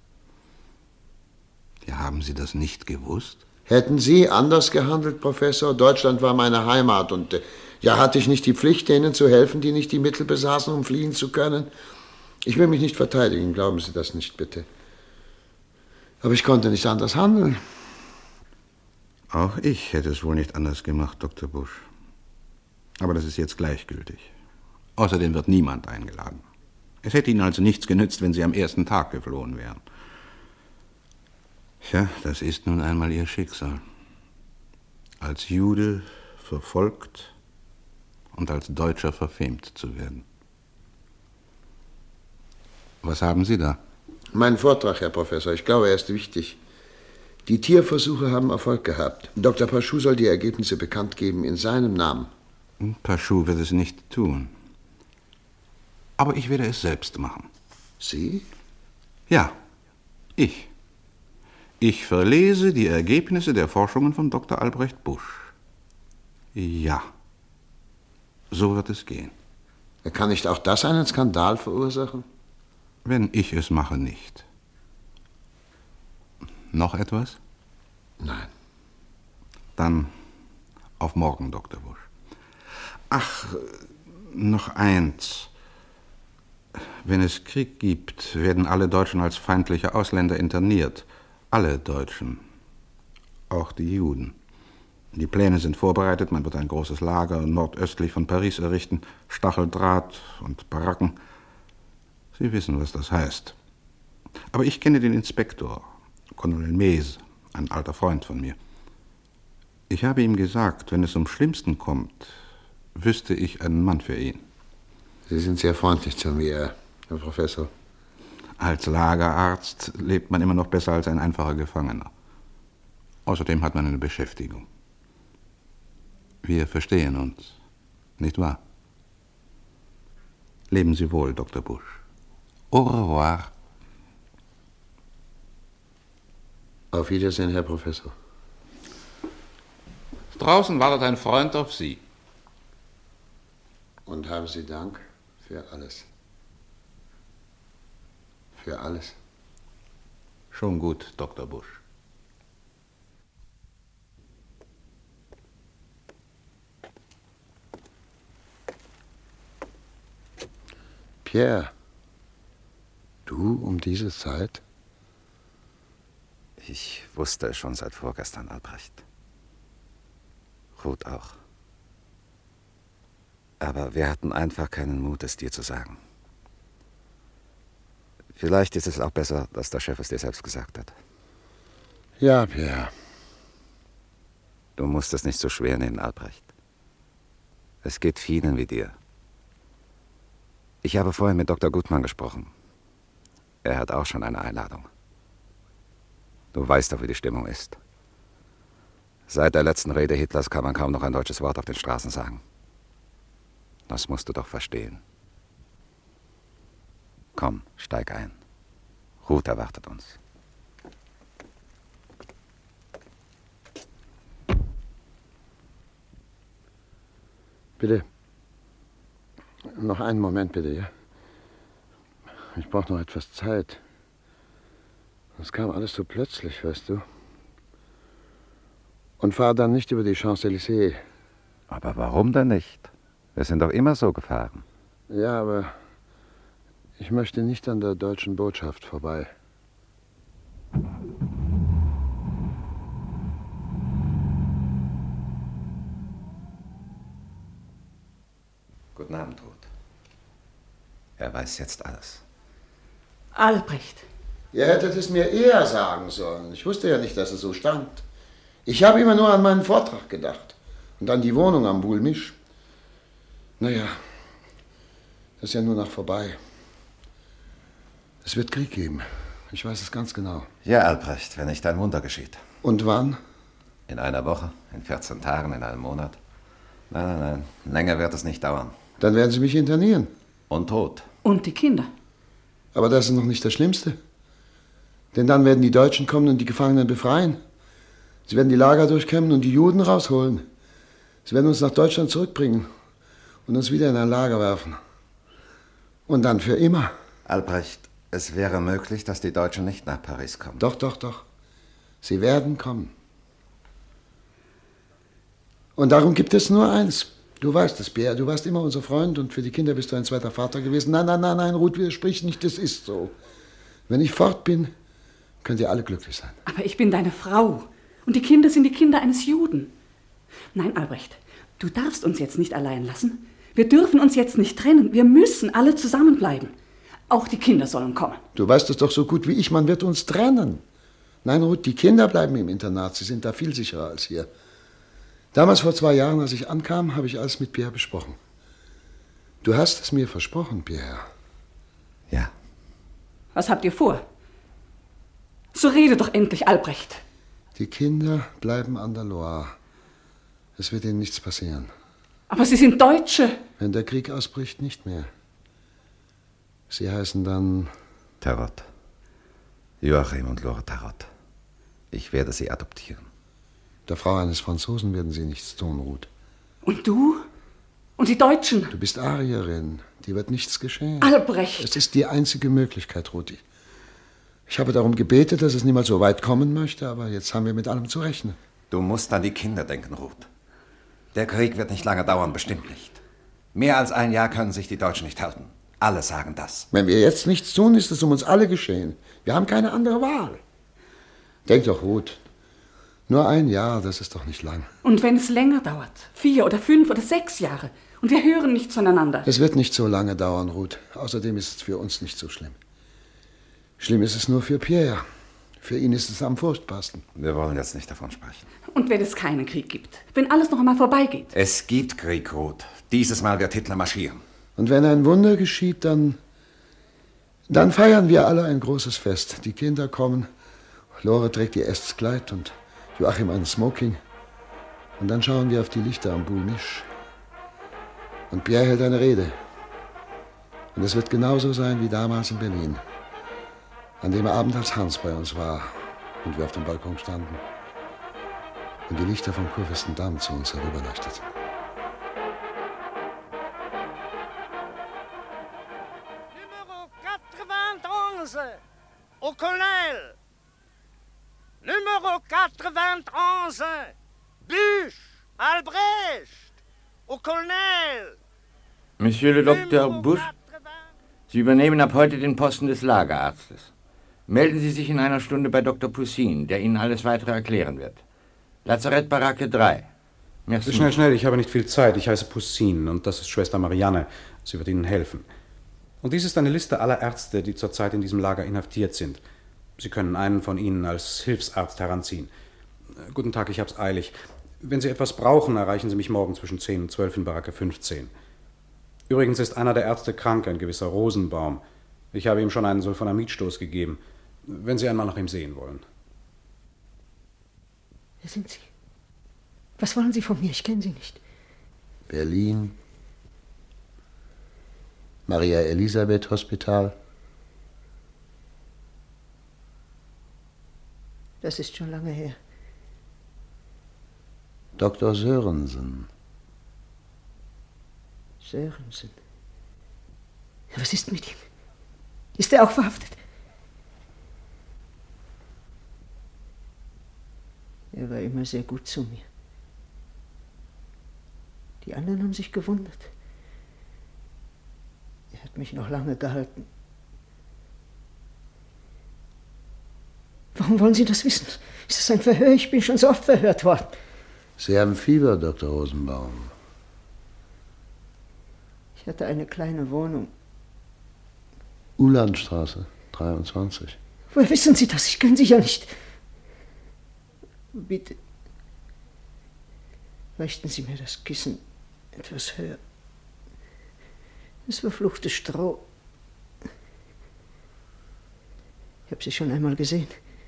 Ja, haben Sie das nicht gewusst? Hätten Sie anders gehandelt, Professor? Deutschland war meine Heimat und ja, hatte ich nicht die Pflicht, denen zu helfen, die nicht die Mittel besaßen, um fliehen zu können? Ich will mich nicht verteidigen, glauben Sie das nicht, bitte. Aber ich konnte nicht anders handeln. Auch ich hätte es wohl nicht anders gemacht, Dr. Busch. Aber das ist jetzt gleichgültig. Außerdem wird niemand eingeladen. Es hätte Ihnen also nichts genützt, wenn Sie am ersten Tag geflohen wären. Tja, das ist nun einmal Ihr Schicksal. Als Jude verfolgt und als Deutscher verfemt zu werden. Was haben Sie da? Mein Vortrag, Herr Professor. Ich glaube, er ist wichtig. Die Tierversuche haben Erfolg gehabt. Dr. Pachou soll die Ergebnisse bekannt geben in seinem Namen. Pachou wird es nicht tun. Aber ich werde es selbst machen. Sie? Ja, ich. Ich verlese die Ergebnisse der Forschungen von Dr. Albrecht Busch. Ja, so wird es gehen. Kann nicht auch das einen Skandal verursachen? Wenn ich es mache, nicht. Noch etwas? Nein. Dann auf morgen, Dr. Busch. Ach, noch eins. Wenn es Krieg gibt, werden alle Deutschen als feindliche Ausländer interniert. Alle Deutschen. Auch die Juden. Die Pläne sind vorbereitet. Man wird ein großes Lager nordöstlich von Paris errichten. Stacheldraht und Baracken. Sie wissen, was das heißt. Aber ich kenne den Inspektor, Colonel Mees, ein alter Freund von mir. Ich habe ihm gesagt, wenn es zum Schlimmsten kommt, wüsste ich einen Mann für ihn. Sie sind sehr freundlich zu mir, Herr Professor. Als Lagerarzt lebt man immer noch besser als ein einfacher Gefangener. Außerdem hat man eine Beschäftigung. Wir verstehen uns, nicht wahr? Leben Sie wohl, Dr. Busch. Au revoir. Auf Wiedersehen, Herr Professor. Draußen wartet ein Freund auf Sie. Und haben Sie Dank für alles. Für alles. Schon gut, Dr. Busch. Pierre, du um diese Zeit? Ich wusste es schon seit vorgestern, Albrecht. Ruth auch. Aber wir hatten einfach keinen Mut, es dir zu sagen. Vielleicht ist es auch besser, dass der Chef es dir selbst gesagt hat. Ja, Pierre. Du musst es nicht so schwer nehmen, Albrecht. Es geht vielen wie dir. Ich habe vorhin mit Dr. Gutmann gesprochen. Er hat auch schon eine Einladung. Du weißt doch, wie die Stimmung ist. Seit der letzten Rede Hitlers kann man kaum noch ein deutsches Wort auf den Straßen sagen. Das musst du doch verstehen. Komm, steig ein. Ruth erwartet uns. Bitte. Noch einen Moment bitte, ja? Ich brauche noch etwas Zeit. Das kam alles so plötzlich, weißt du. Und fahr dann nicht über die Champs-Élysées. Aber warum denn nicht? Wir sind doch immer so gefahren. Ja, aber ich möchte nicht an der deutschen Botschaft vorbei. Guten Abend, Ruth. Er weiß jetzt alles. Albrecht. Ihr hättet es mir eher sagen sollen. Ich wusste ja nicht, dass es so stand. Ich habe immer nur an meinen Vortrag gedacht. Und an die Wohnung am Boulmisch. Naja, das ist ja nur noch vorbei. Es wird Krieg geben. Ich weiß es ganz genau. Ja, Albrecht, wenn nicht ein Wunder geschieht. Und wann? In einer Woche, in 14 Tagen, in einem Monat. Nein. Länger wird es nicht dauern. Dann werden Sie mich internieren. Und tot. Und die Kinder. Aber das ist noch nicht das Schlimmste. Denn dann werden die Deutschen kommen und die Gefangenen befreien. Sie werden die Lager durchkämmen und die Juden rausholen. Sie werden uns nach Deutschland zurückbringen und uns wieder in ein Lager werfen. Und dann für immer. Albrecht, es wäre möglich, dass die Deutschen nicht nach Paris kommen. Doch. Sie werden kommen. Und darum gibt es nur eins. Du weißt es, Pierre. Du warst immer unser Freund und für die Kinder bist du ein zweiter Vater gewesen. Nein, Ruth, widersprich nicht. Das ist so. Wenn ich fort bin, könnt ihr alle glücklich sein. Aber ich bin deine Frau. Und die Kinder sind die Kinder eines Juden. Nein, Albrecht, du darfst uns jetzt nicht allein lassen. Wir dürfen uns jetzt nicht trennen. Wir müssen alle zusammenbleiben. Auch die Kinder sollen kommen. Du weißt es doch so gut wie ich, man wird uns trennen. Nein, Ruth, die Kinder bleiben im Internat. Sie sind da viel sicherer als hier. Damals vor 2 Jahren, als ich ankam, habe ich alles mit Pierre besprochen. Du hast es mir versprochen, Pierre. Ja. Was habt ihr vor? So rede doch endlich, Albrecht. Die Kinder bleiben an der Loire. Es wird ihnen nichts passieren. Aber sie sind Deutsche. Wenn der Krieg ausbricht, nicht mehr. Sie heißen dann... Tarot. Joachim und Lore Tarot. Ich werde sie adoptieren. Der Frau eines Franzosen werden sie nichts tun, Ruth. Und du? Und die Deutschen? Du bist Arierin. Dir wird nichts geschehen. Albrecht! Es ist die einzige Möglichkeit, Ruth. Ich habe darum gebetet, dass es niemals so weit kommen möchte, aber jetzt haben wir mit allem zu rechnen. Du musst an die Kinder denken, Ruth. Der Krieg wird nicht lange dauern, bestimmt nicht. Mehr als 1 Jahr können sich die Deutschen nicht halten. Alle sagen das. Wenn wir jetzt nichts tun, ist es um uns alle geschehen. Wir haben keine andere Wahl. Denk doch, Ruth. Nur 1 Jahr, das ist doch nicht lang. Und wenn es länger dauert, 4 oder 5 oder 6 Jahre, und wir hören nicht zueinander. Es wird nicht so lange dauern, Ruth. Außerdem ist es für uns nicht so schlimm. Schlimm ist es nur für Pierre. Für ihn ist es am furchtbarsten. Wir wollen jetzt nicht davon sprechen. Und wenn es keinen Krieg gibt? Wenn alles noch einmal vorbeigeht? Es gibt Krieg, Ruth. Dieses Mal wird Hitler marschieren. Und wenn ein Wunder geschieht, dann feiern wir alle ein großes Fest. Die Kinder kommen, Lore trägt ihr erstes Kleid und Joachim ein Smoking. Und dann schauen wir auf die Lichter am Boulmisch. Und Pierre hält eine Rede. Und es wird genauso sein wie damals in Berlin. An dem Abend, als Hans bei uns war und wir auf dem Balkon standen und die Lichter vom Kurfürstendamm zu uns herüberleuchteten. Numero 91, au colonel. Numero 91, Büch, Albrecht, au colonel. Monsieur le Docteur Busch, Sie übernehmen ab heute den Posten des Lagerarztes. Melden Sie sich in einer Stunde bei Dr. Poussin, der Ihnen alles Weitere erklären wird. Lazarettbaracke 3. Merci. Schnell, ich habe nicht viel Zeit. Ich heiße Poussin und das ist Schwester Marianne. Sie wird Ihnen helfen. Und dies ist eine Liste aller Ärzte, die zurzeit in diesem Lager inhaftiert sind. Sie können einen von ihnen als Hilfsarzt heranziehen. Guten Tag, ich hab's eilig. Wenn Sie etwas brauchen, erreichen Sie mich morgen zwischen 10 und 12 in Baracke 15. Übrigens ist einer der Ärzte krank, ein gewisser Rosenbaum. Ich habe ihm schon einen Sulfonamidstoß gegeben, wenn Sie einmal nach ihm sehen wollen. Wer sind Sie? Was wollen Sie von mir? Ich kenne Sie nicht. Berlin. Maria Elisabeth Hospital. Das ist schon lange her. Dr. Sörensen. Sörensen. Was ist mit ihm? Ist er auch verhaftet? Er war immer sehr gut zu mir. Die anderen haben sich gewundert. Er hat mich noch lange gehalten. Warum wollen Sie das wissen? Ist das ein Verhör? Ich bin schon so oft verhört worden. Sie haben Fieber, Dr. Rosenbaum. Ich hatte eine kleine Wohnung. Uhlandstraße, 23. Woher wissen Sie das? Ich kenne Sie ja nicht. Bitte, richten Sie mir das Kissen etwas höher. Das verfluchte Stroh. Ich habe Sie schon einmal gesehen.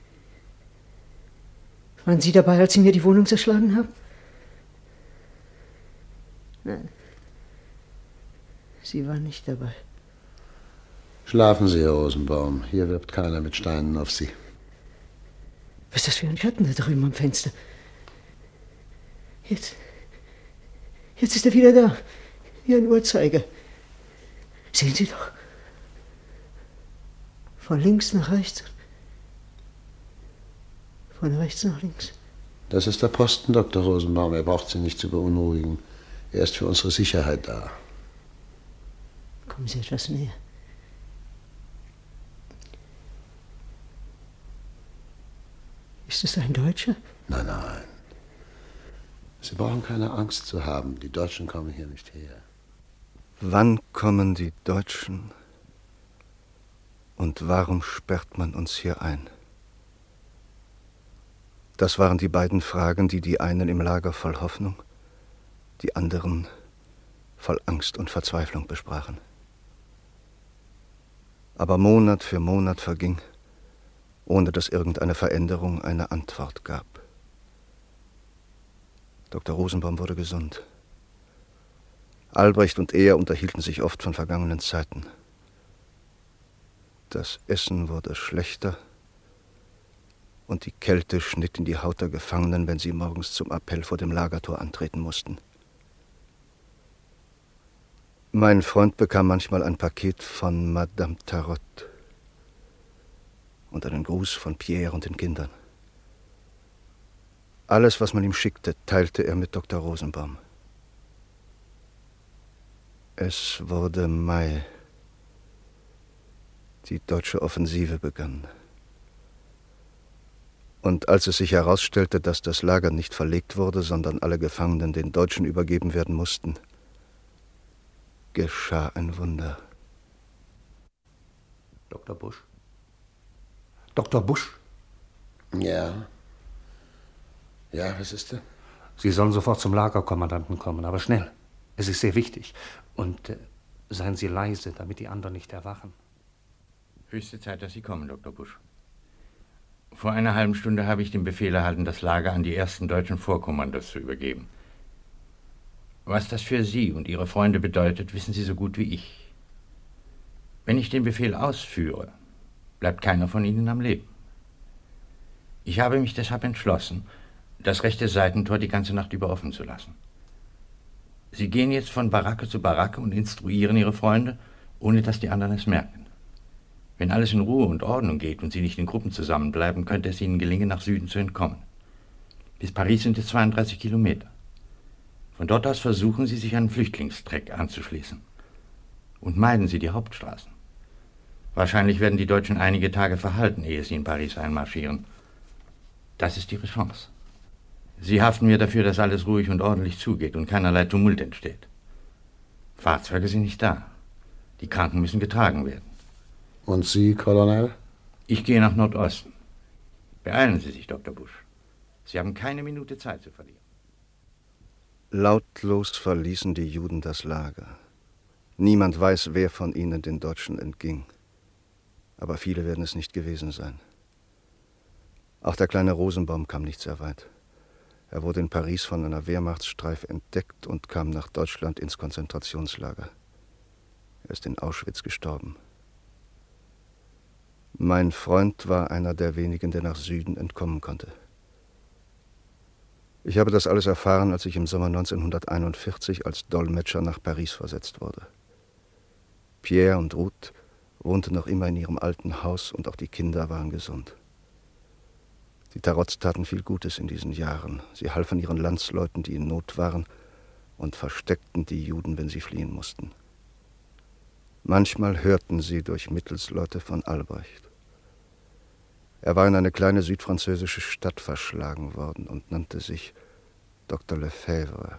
Waren Sie dabei, als Sie mir die Wohnung zerschlagen haben? Nein. Sie waren nicht dabei. Schlafen Sie, Herr Rosenbaum. Hier wirft keiner mit Steinen auf Sie. Was ist das für ein Schatten da drüben am Fenster? Jetzt ist er wieder da. Wie ein Uhrzeiger. Sehen Sie doch. Von links nach rechts. Von rechts nach links. Das ist der Posten, Dr. Rosenbaum. Er braucht Sie nicht zu beunruhigen. Er ist für unsere Sicherheit da. Kommen Sie etwas näher. Ist es ein Deutscher? Nein, nein. Sie brauchen keine Angst zu haben. Die Deutschen kommen hier nicht her. Wann kommen die Deutschen? Und warum sperrt man uns hier ein? Das waren die beiden Fragen, die die einen im Lager voll Hoffnung, die anderen voll Angst und Verzweiflung besprachen. Aber Monat für Monat verging, ohne dass irgendeine Veränderung eine Antwort gab. Dr. Rosenbaum wurde gesund. Albrecht und er unterhielten sich oft von vergangenen Zeiten. Das Essen wurde schlechter und die Kälte schnitt in die Haut der Gefangenen, wenn sie morgens zum Appell vor dem Lagertor antreten mussten. Mein Freund bekam manchmal ein Paket von Madame Tarot und einen Gruß von Pierre und den Kindern. Alles, was man ihm schickte, teilte er mit Dr. Rosenbaum. Es wurde Mai. Die deutsche Offensive begann. Und als es sich herausstellte, dass das Lager nicht verlegt wurde, sondern alle Gefangenen den Deutschen übergeben werden mussten, geschah ein Wunder. Dr. Busch? Dr. Busch? Ja. Ja, was ist denn? Sie sollen sofort zum Lagerkommandanten kommen, aber schnell. Es ist sehr wichtig. Und seien Sie leise, damit die anderen nicht erwachen. Höchste Zeit, dass Sie kommen, Dr. Busch. Vor einer halben Stunde habe ich den Befehl erhalten, das Lager an die ersten deutschen Vorkommandos zu übergeben. Was das für Sie und Ihre Freunde bedeutet, wissen Sie so gut wie ich. Wenn ich den Befehl ausführe, bleibt keiner von Ihnen am Leben. Ich habe mich deshalb entschlossen, das rechte Seitentor die ganze Nacht über offen zu lassen. Sie gehen jetzt von Baracke zu Baracke und instruieren Ihre Freunde, ohne dass die anderen es merken. Wenn alles in Ruhe und Ordnung geht und Sie nicht in Gruppen zusammenbleiben, könnte es Ihnen gelingen, nach Süden zu entkommen. Bis Paris sind es 32 Kilometer. Von dort aus versuchen Sie, sich einen Flüchtlingstreck anzuschließen. Und meiden Sie die Hauptstraßen. Wahrscheinlich werden die Deutschen einige Tage verhalten, ehe sie in Paris einmarschieren. Das ist Ihre Chance. Sie haften mir dafür, dass alles ruhig und ordentlich zugeht und keinerlei Tumult entsteht. Fahrzeuge sind nicht da. Die Kranken müssen getragen werden. Und Sie, Colonel? Ich gehe nach Nordosten. Beeilen Sie sich, Dr. Busch. Sie haben keine Minute Zeit zu verlieren. Lautlos verließen die Juden das Lager. Niemand weiß, wer von ihnen den Deutschen entging. Aber viele werden es nicht gewesen sein. Auch der kleine Rosenbaum kam nicht sehr weit. Er wurde in Paris von einer Wehrmachtsstreif entdeckt und kam nach Deutschland ins Konzentrationslager. Er ist in Auschwitz gestorben. Mein Freund war einer der wenigen, der nach Süden entkommen konnte. Ich habe das alles erfahren, als ich im Sommer 1941 als Dolmetscher nach Paris versetzt wurde. Pierre und Ruth wohnten noch immer in ihrem alten Haus und auch die Kinder waren gesund. Die Tarots taten viel Gutes in diesen Jahren. Sie halfen ihren Landsleuten, die in Not waren, und versteckten die Juden, wenn sie fliehen mussten. Manchmal hörten sie durch Mittelsleute von Albrecht. Er war in eine kleine südfranzösische Stadt verschlagen worden und nannte sich Dr. Lefebvre.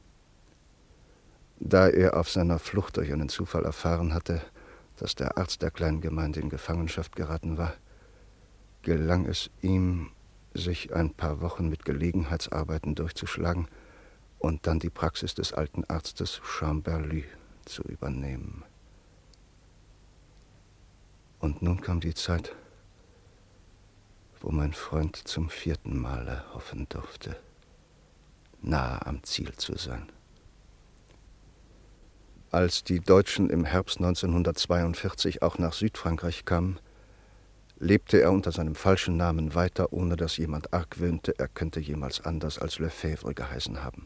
Da er auf seiner Flucht durch einen Zufall erfahren hatte, dass der Arzt der kleinen Gemeinde in Gefangenschaft geraten war, gelang es ihm, sich ein paar Wochen mit Gelegenheitsarbeiten durchzuschlagen und dann die Praxis des alten Arztes Chamberlain zu übernehmen. Und nun kam die Zeit, wo mein Freund zum 4. Male hoffen durfte, nahe am Ziel zu sein. Als die Deutschen im Herbst 1942 auch nach Südfrankreich kamen, lebte er unter seinem falschen Namen weiter, ohne dass jemand argwöhnte, er könnte jemals anders als Lefebvre geheißen haben.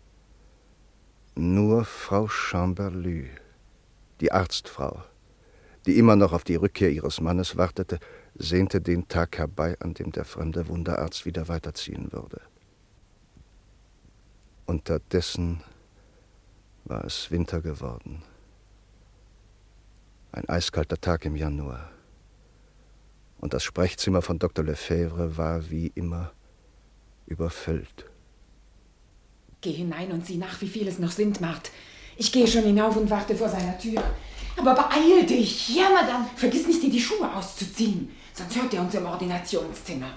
Nur Frau Chamberlain, die Arztfrau, die immer noch auf die Rückkehr ihres Mannes wartete, sehnte den Tag herbei, an dem der fremde Wunderarzt wieder weiterziehen würde. Unterdessen war es Winter geworden. Ein eiskalter Tag im Januar. Und das Sprechzimmer von Dr. Lefebvre war wie immer überfüllt. Geh hinein und sieh nach, wie viel es noch sind, Mart. Ich gehe schon hinauf und warte vor seiner Tür. Aber beeil dich! Ja, Madame. Vergiss nicht, dir die Schuhe auszuziehen, sonst hört er uns im Ordinationszimmer.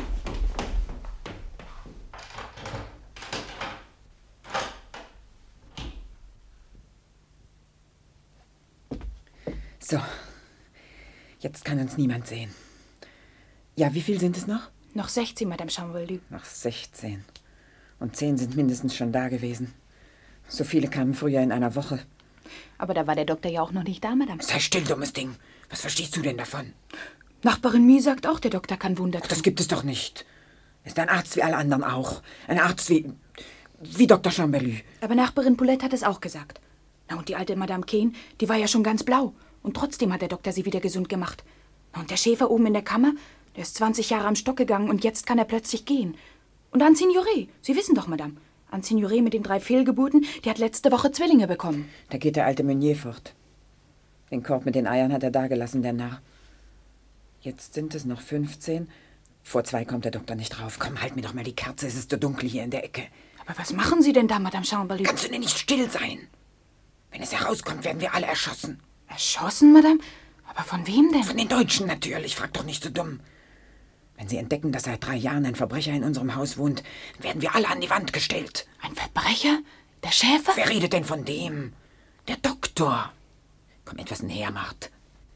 So, jetzt kann uns niemand sehen. Ja, wie viel sind es noch? Noch 16, Madame Chamberlain. Noch 16. Und 10 sind mindestens schon da gewesen. So viele kamen früher in einer Woche. Aber da war der Doktor ja auch noch nicht da, Madame. Sei still, dummes Ding. Was verstehst du denn davon? Nachbarin Mie sagt auch, der Doktor kann Wunder tun. Das gibt es doch nicht. Er ist ein Arzt wie alle anderen auch. Ein Arzt wie Dr. Chamberlain. Aber Nachbarin Poulette hat es auch gesagt. Na, und die alte Madame Kane, die war ja schon ganz blau. Und trotzdem hat der Doktor sie wieder gesund gemacht. Na, und der Schäfer oben in der Kammer, der ist 20 Jahre am Stock gegangen und jetzt kann er plötzlich gehen. Und Anne Signoret, Sie wissen doch, Madame. Anne Signoret mit den 3 Fehlgeburten, die hat letzte Woche Zwillinge bekommen. Da geht der alte Meunier fort. Den Korb mit den Eiern hat er dagelassen, der Narr. Jetzt sind es noch 15. Vor 2 kommt der Doktor nicht drauf. Komm, halt mir doch mal die Kerze, es ist so dunkel hier in der Ecke. Aber was machen Sie denn da, Madame Chamberlain? Kannst du denn nicht still sein? Wenn es herauskommt, werden wir alle erschossen. Erschossen, Madame? Aber von wem denn? Von den Deutschen natürlich, frag doch nicht so dumm. Wenn sie entdecken, dass seit 3 Jahren ein Verbrecher in unserem Haus wohnt, werden wir alle an die Wand gestellt. Ein Verbrecher? Der Schäfer? Wer redet denn von dem? Der Doktor. Komm etwas näher, Mart.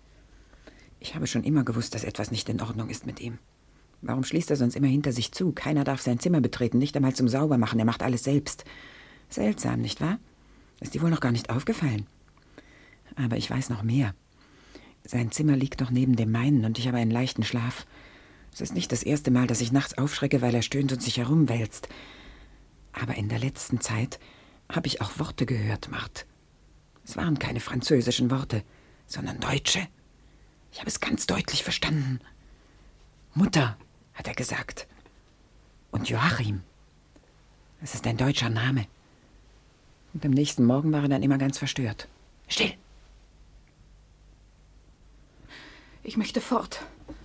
Ich habe schon immer gewusst, dass etwas nicht in Ordnung ist mit ihm. Warum schließt er sonst immer hinter sich zu? Keiner darf sein Zimmer betreten, nicht einmal zum Saubermachen. Er macht alles selbst. Seltsam, nicht wahr? Ist dir wohl noch gar nicht aufgefallen? Aber ich weiß noch mehr. Sein Zimmer liegt noch neben dem meinen und ich habe einen leichten Schlaf. Es ist nicht das erste Mal, dass ich nachts aufschrecke, weil er stöhnt und sich herumwälzt. Aber in der letzten Zeit habe ich auch Worte gehört, Mart. Es waren keine französischen Worte, sondern deutsche. Ich habe es ganz deutlich verstanden. Mutter, hat er gesagt. Und Joachim. Es ist ein deutscher Name. Und am nächsten Morgen war er dann immer ganz verstört. Still! Ich möchte fort.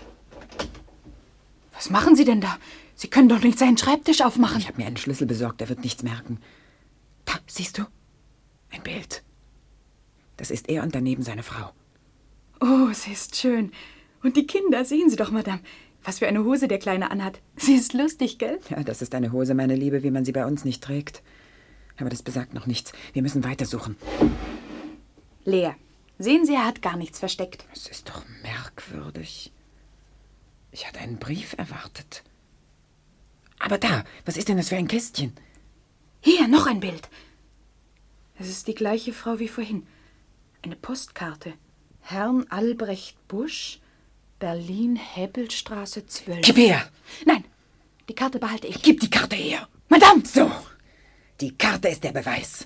Was machen Sie denn da? Sie können doch nicht seinen Schreibtisch aufmachen. Ich habe mir einen Schlüssel besorgt, er wird nichts merken. Da, siehst du? Ein Bild. Das ist er und daneben seine Frau. Oh, sie ist schön. Und die Kinder, sehen Sie doch, Madame. Was für eine Hose der Kleine anhat. Sie ist lustig, gell? Ja, das ist eine Hose, meine Liebe, wie man sie bei uns nicht trägt. Aber das besagt noch nichts. Wir müssen weitersuchen. Leer. Sehen Sie, er hat gar nichts versteckt. Es ist doch merkwürdig. Ich hatte einen Brief erwartet. Aber da, was ist denn das für ein Kästchen? Hier, noch ein Bild. Es ist die gleiche Frau wie vorhin. Eine Postkarte. Herrn Albrecht Busch, Berlin, Hebbelstraße 12. Gib her! Nein, die Karte behalte ich. Gib die Karte her! Madame! So, die Karte ist der Beweis.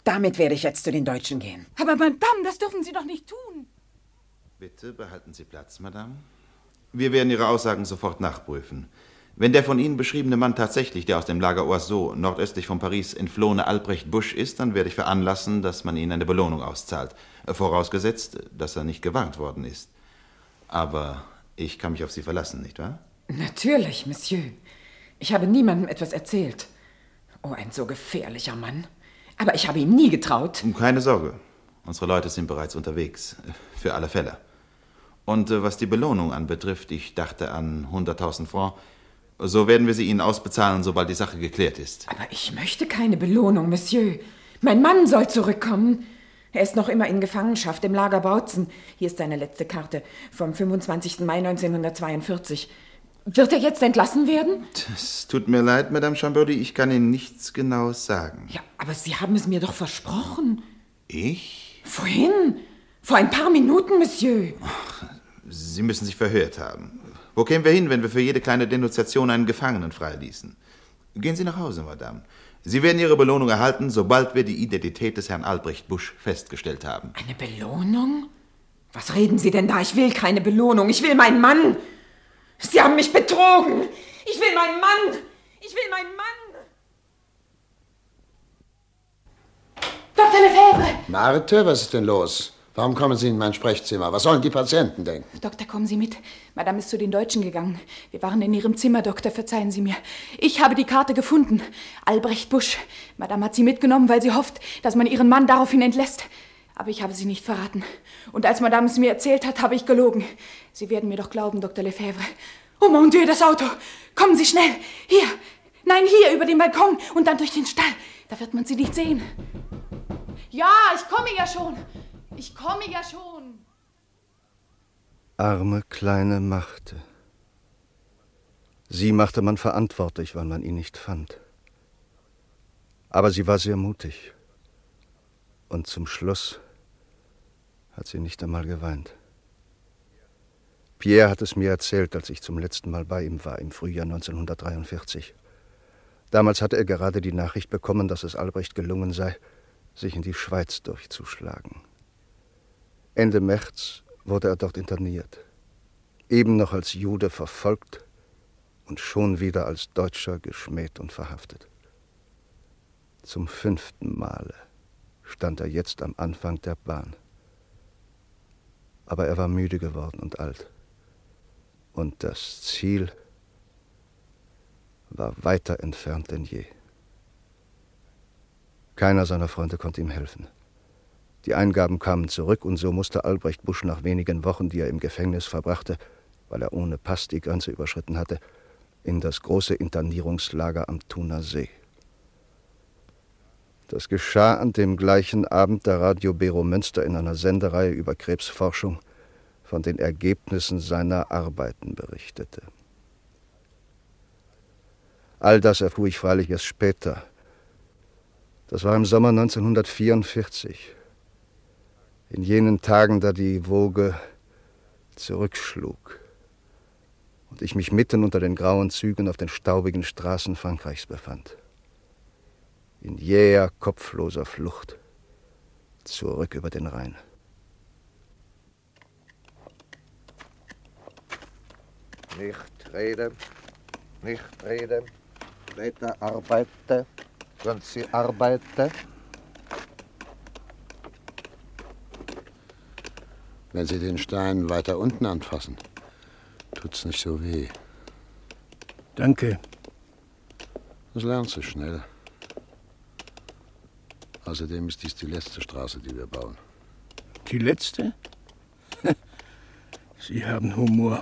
Damit werde ich jetzt zu den Deutschen gehen. Aber Madame, das dürfen Sie doch nicht tun. Bitte behalten Sie Platz, Madame. Wir werden Ihre Aussagen sofort nachprüfen. Wenn der von Ihnen beschriebene Mann tatsächlich der aus dem Lager Oiseau, nordöstlich von Paris, entflohene Albrecht Busch ist, dann werde ich veranlassen, dass man Ihnen eine Belohnung auszahlt. Vorausgesetzt, dass er nicht gewarnt worden ist. Aber ich kann mich auf Sie verlassen, nicht wahr? Natürlich, Monsieur. Ich habe niemandem etwas erzählt. Oh, ein so gefährlicher Mann. Aber ich habe ihm nie getraut. Keine Sorge. Unsere Leute sind bereits unterwegs. Für alle Fälle. Und was die Belohnung anbetrifft, ich dachte an 100.000 Francs. So werden wir sie Ihnen ausbezahlen, sobald die Sache geklärt ist. Aber ich möchte keine Belohnung, Monsieur. Mein Mann soll zurückkommen. Er ist noch immer in Gefangenschaft im Lager Bautzen. Hier ist seine letzte Karte vom 25. Mai 1942. Wird er jetzt entlassen werden? Es tut mir leid, Madame Chamberdy, ich kann Ihnen nichts Genaues sagen. Ja, aber Sie haben es mir doch versprochen. Ich? Vorhin. Vor ein paar Minuten, Monsieur. Ach, Sie müssen sich verhört haben. Wo kämen wir hin, wenn wir für jede kleine Denunziation einen Gefangenen freiließen? Gehen Sie nach Hause, Madame. Sie werden Ihre Belohnung erhalten, sobald wir die Identität des Herrn Albrecht Busch festgestellt haben. Eine Belohnung? Was reden Sie denn da? Ich will keine Belohnung. Ich will meinen Mann. Sie haben mich betrogen. Ich will meinen Mann. Ich will meinen Mann. Dr. Lefebvre! Marthe, was ist denn los? Warum kommen Sie in mein Sprechzimmer? Was sollen die Patienten denken? Doktor, kommen Sie mit. Madame ist zu den Deutschen gegangen. Wir waren in Ihrem Zimmer, Doktor, verzeihen Sie mir. Ich habe die Karte gefunden. Albrecht Busch. Madame hat sie mitgenommen, weil sie hofft, dass man ihren Mann daraufhin entlässt. Aber ich habe sie nicht verraten. Und als Madame es mir erzählt hat, habe ich gelogen. Sie werden mir doch glauben, Dr. Lefebvre. Oh mon Dieu, das Auto! Kommen Sie schnell! Hier! Nein, hier, über den Balkon und dann durch den Stall. Da wird man sie nicht sehen. Ja, ich komme ja schon. Ich komme ja schon. Arme kleine Marthe. Sie machte man verantwortlich, weil man ihn nicht fand. Aber sie war sehr mutig. Und zum Schluss hat sie nicht einmal geweint. Pierre hat es mir erzählt, als ich zum letzten Mal bei ihm war, im Frühjahr 1943. Damals hatte er gerade die Nachricht bekommen, dass es Albrecht gelungen sei, sich in die Schweiz durchzuschlagen. Ende März wurde er dort interniert. Eben noch als Jude verfolgt und schon wieder als Deutscher geschmäht und verhaftet. Zum 5. Male stand er jetzt am Anfang der Bahn. Aber er war müde geworden und alt. Und das Ziel war weiter entfernt denn je. Keiner seiner Freunde konnte ihm helfen. Die Eingaben kamen zurück und so musste Albrecht Busch nach wenigen Wochen, die er im Gefängnis verbrachte, weil er ohne Pass die Grenze überschritten hatte, in das große Internierungslager am Thuner See. Das geschah an dem gleichen Abend, da Radio Bero Münster in einer Sendereihe über Krebsforschung von den Ergebnissen seiner Arbeiten berichtete. All das erfuhr ich freilich erst später. Das war im Sommer 1944. In jenen Tagen, da die Woge zurückschlug und ich mich mitten unter den grauen Zügen auf den staubigen Straßen Frankreichs befand. In jäher, kopfloser Flucht zurück über den Rhein. Nicht reden, nicht reden, weiter arbeiten, wenn Sie arbeiten. Wenn Sie den Stein weiter unten anfassen, tut's nicht so weh. Danke. Das lernst du schnell. Außerdem ist dies die letzte Straße, die wir bauen. Die letzte? Sie haben Humor.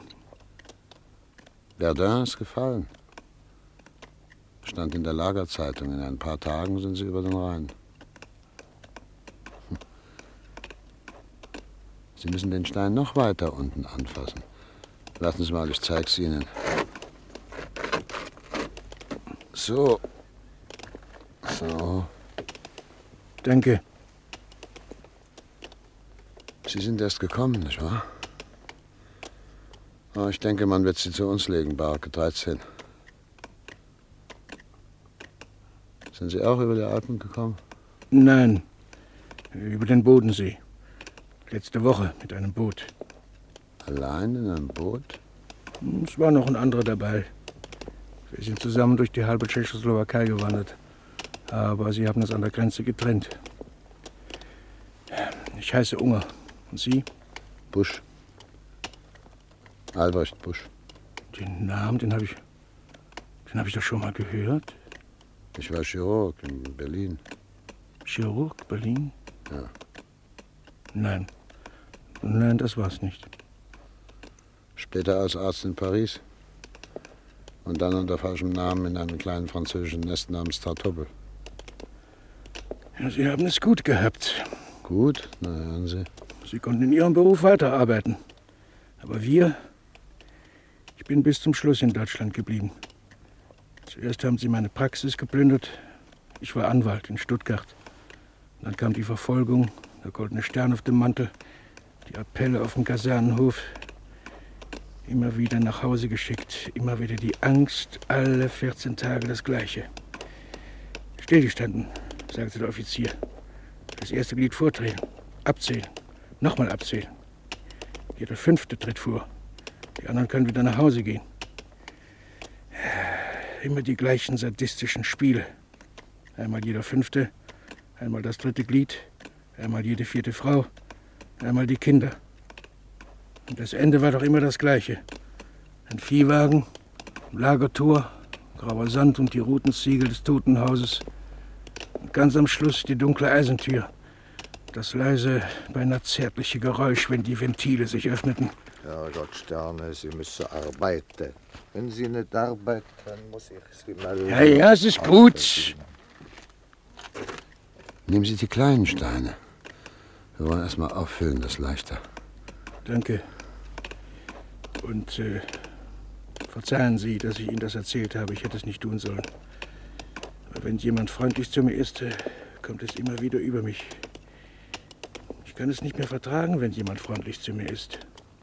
Verdun ist gefallen. Stand in der Lagerzeitung. In ein paar Tagen sind sie über den Rhein. Sie müssen den Stein noch weiter unten anfassen. Warten Sie mal, ich zeig's Ihnen. So. So. Danke. Sie sind erst gekommen, nicht wahr? Oh, ich denke, man wird Sie zu uns legen, Barke 13. Sind Sie auch über die Alpen gekommen? Nein, Über den Bodensee. Letzte Woche mit einem Boot. Allein in einem Boot? Es war noch ein anderer dabei. Wir sind zusammen durch die halbe Tschechoslowakei gewandert. Aber sie haben uns an der Grenze getrennt. Ich heiße Unger. Und Sie? Busch. Albrecht Busch. Den Namen, den habe ich doch schon mal gehört. Ich war Chirurg in Berlin. Chirurg, Berlin? Ja. Nein. Nein, das war's nicht. Später als Arzt in Paris. Und dann unter falschem Namen in einem kleinen französischen Nest namens Tartobel. Ja, Sie haben es gut gehabt. Gut? Na, hören Sie. Sie konnten in Ihrem Beruf weiterarbeiten. Aber ich bin bis zum Schluss in Deutschland geblieben. Zuerst haben sie meine Praxis geplündert. Ich war Anwalt in Stuttgart. Dann kam die Verfolgung, der goldene Stern auf dem Mantel, die Appelle auf dem Kasernenhof. Immer wieder nach Hause geschickt, immer wieder die Angst, alle 14 Tage das Gleiche. Stillgestanden, sagte der Offizier. Das erste Glied vordrehen, abzählen, nochmal abzählen. Jeder 5. tritt vor. Die anderen können wieder nach Hause gehen. Immer die gleichen sadistischen Spiele. Einmal jeder 5., einmal das 3. Glied, einmal jede 4. Frau, einmal die Kinder. Und das Ende war doch immer das Gleiche. Ein Viehwagen, ein Lagertor, grauer Sand und die Rutenziegel des Totenhauses. Und ganz am Schluss die dunkle Eisentür. Das leise, beinahe zärtliche Geräusch, wenn die Ventile sich öffneten. Herrgott, Sterne, Sie müssen arbeiten. Wenn Sie nicht arbeiten, muss ich Sie mal... Ja, es ist gut. Nehmen Sie die kleinen Steine. Wir wollen erst mal auffüllen, das ist leichter. Danke. Und verzeihen Sie, dass ich Ihnen das erzählt habe. Ich hätte es nicht tun sollen. Aber wenn jemand freundlich zu mir ist, kommt es immer wieder über mich. Ich kann es nicht mehr vertragen, wenn jemand freundlich zu mir ist.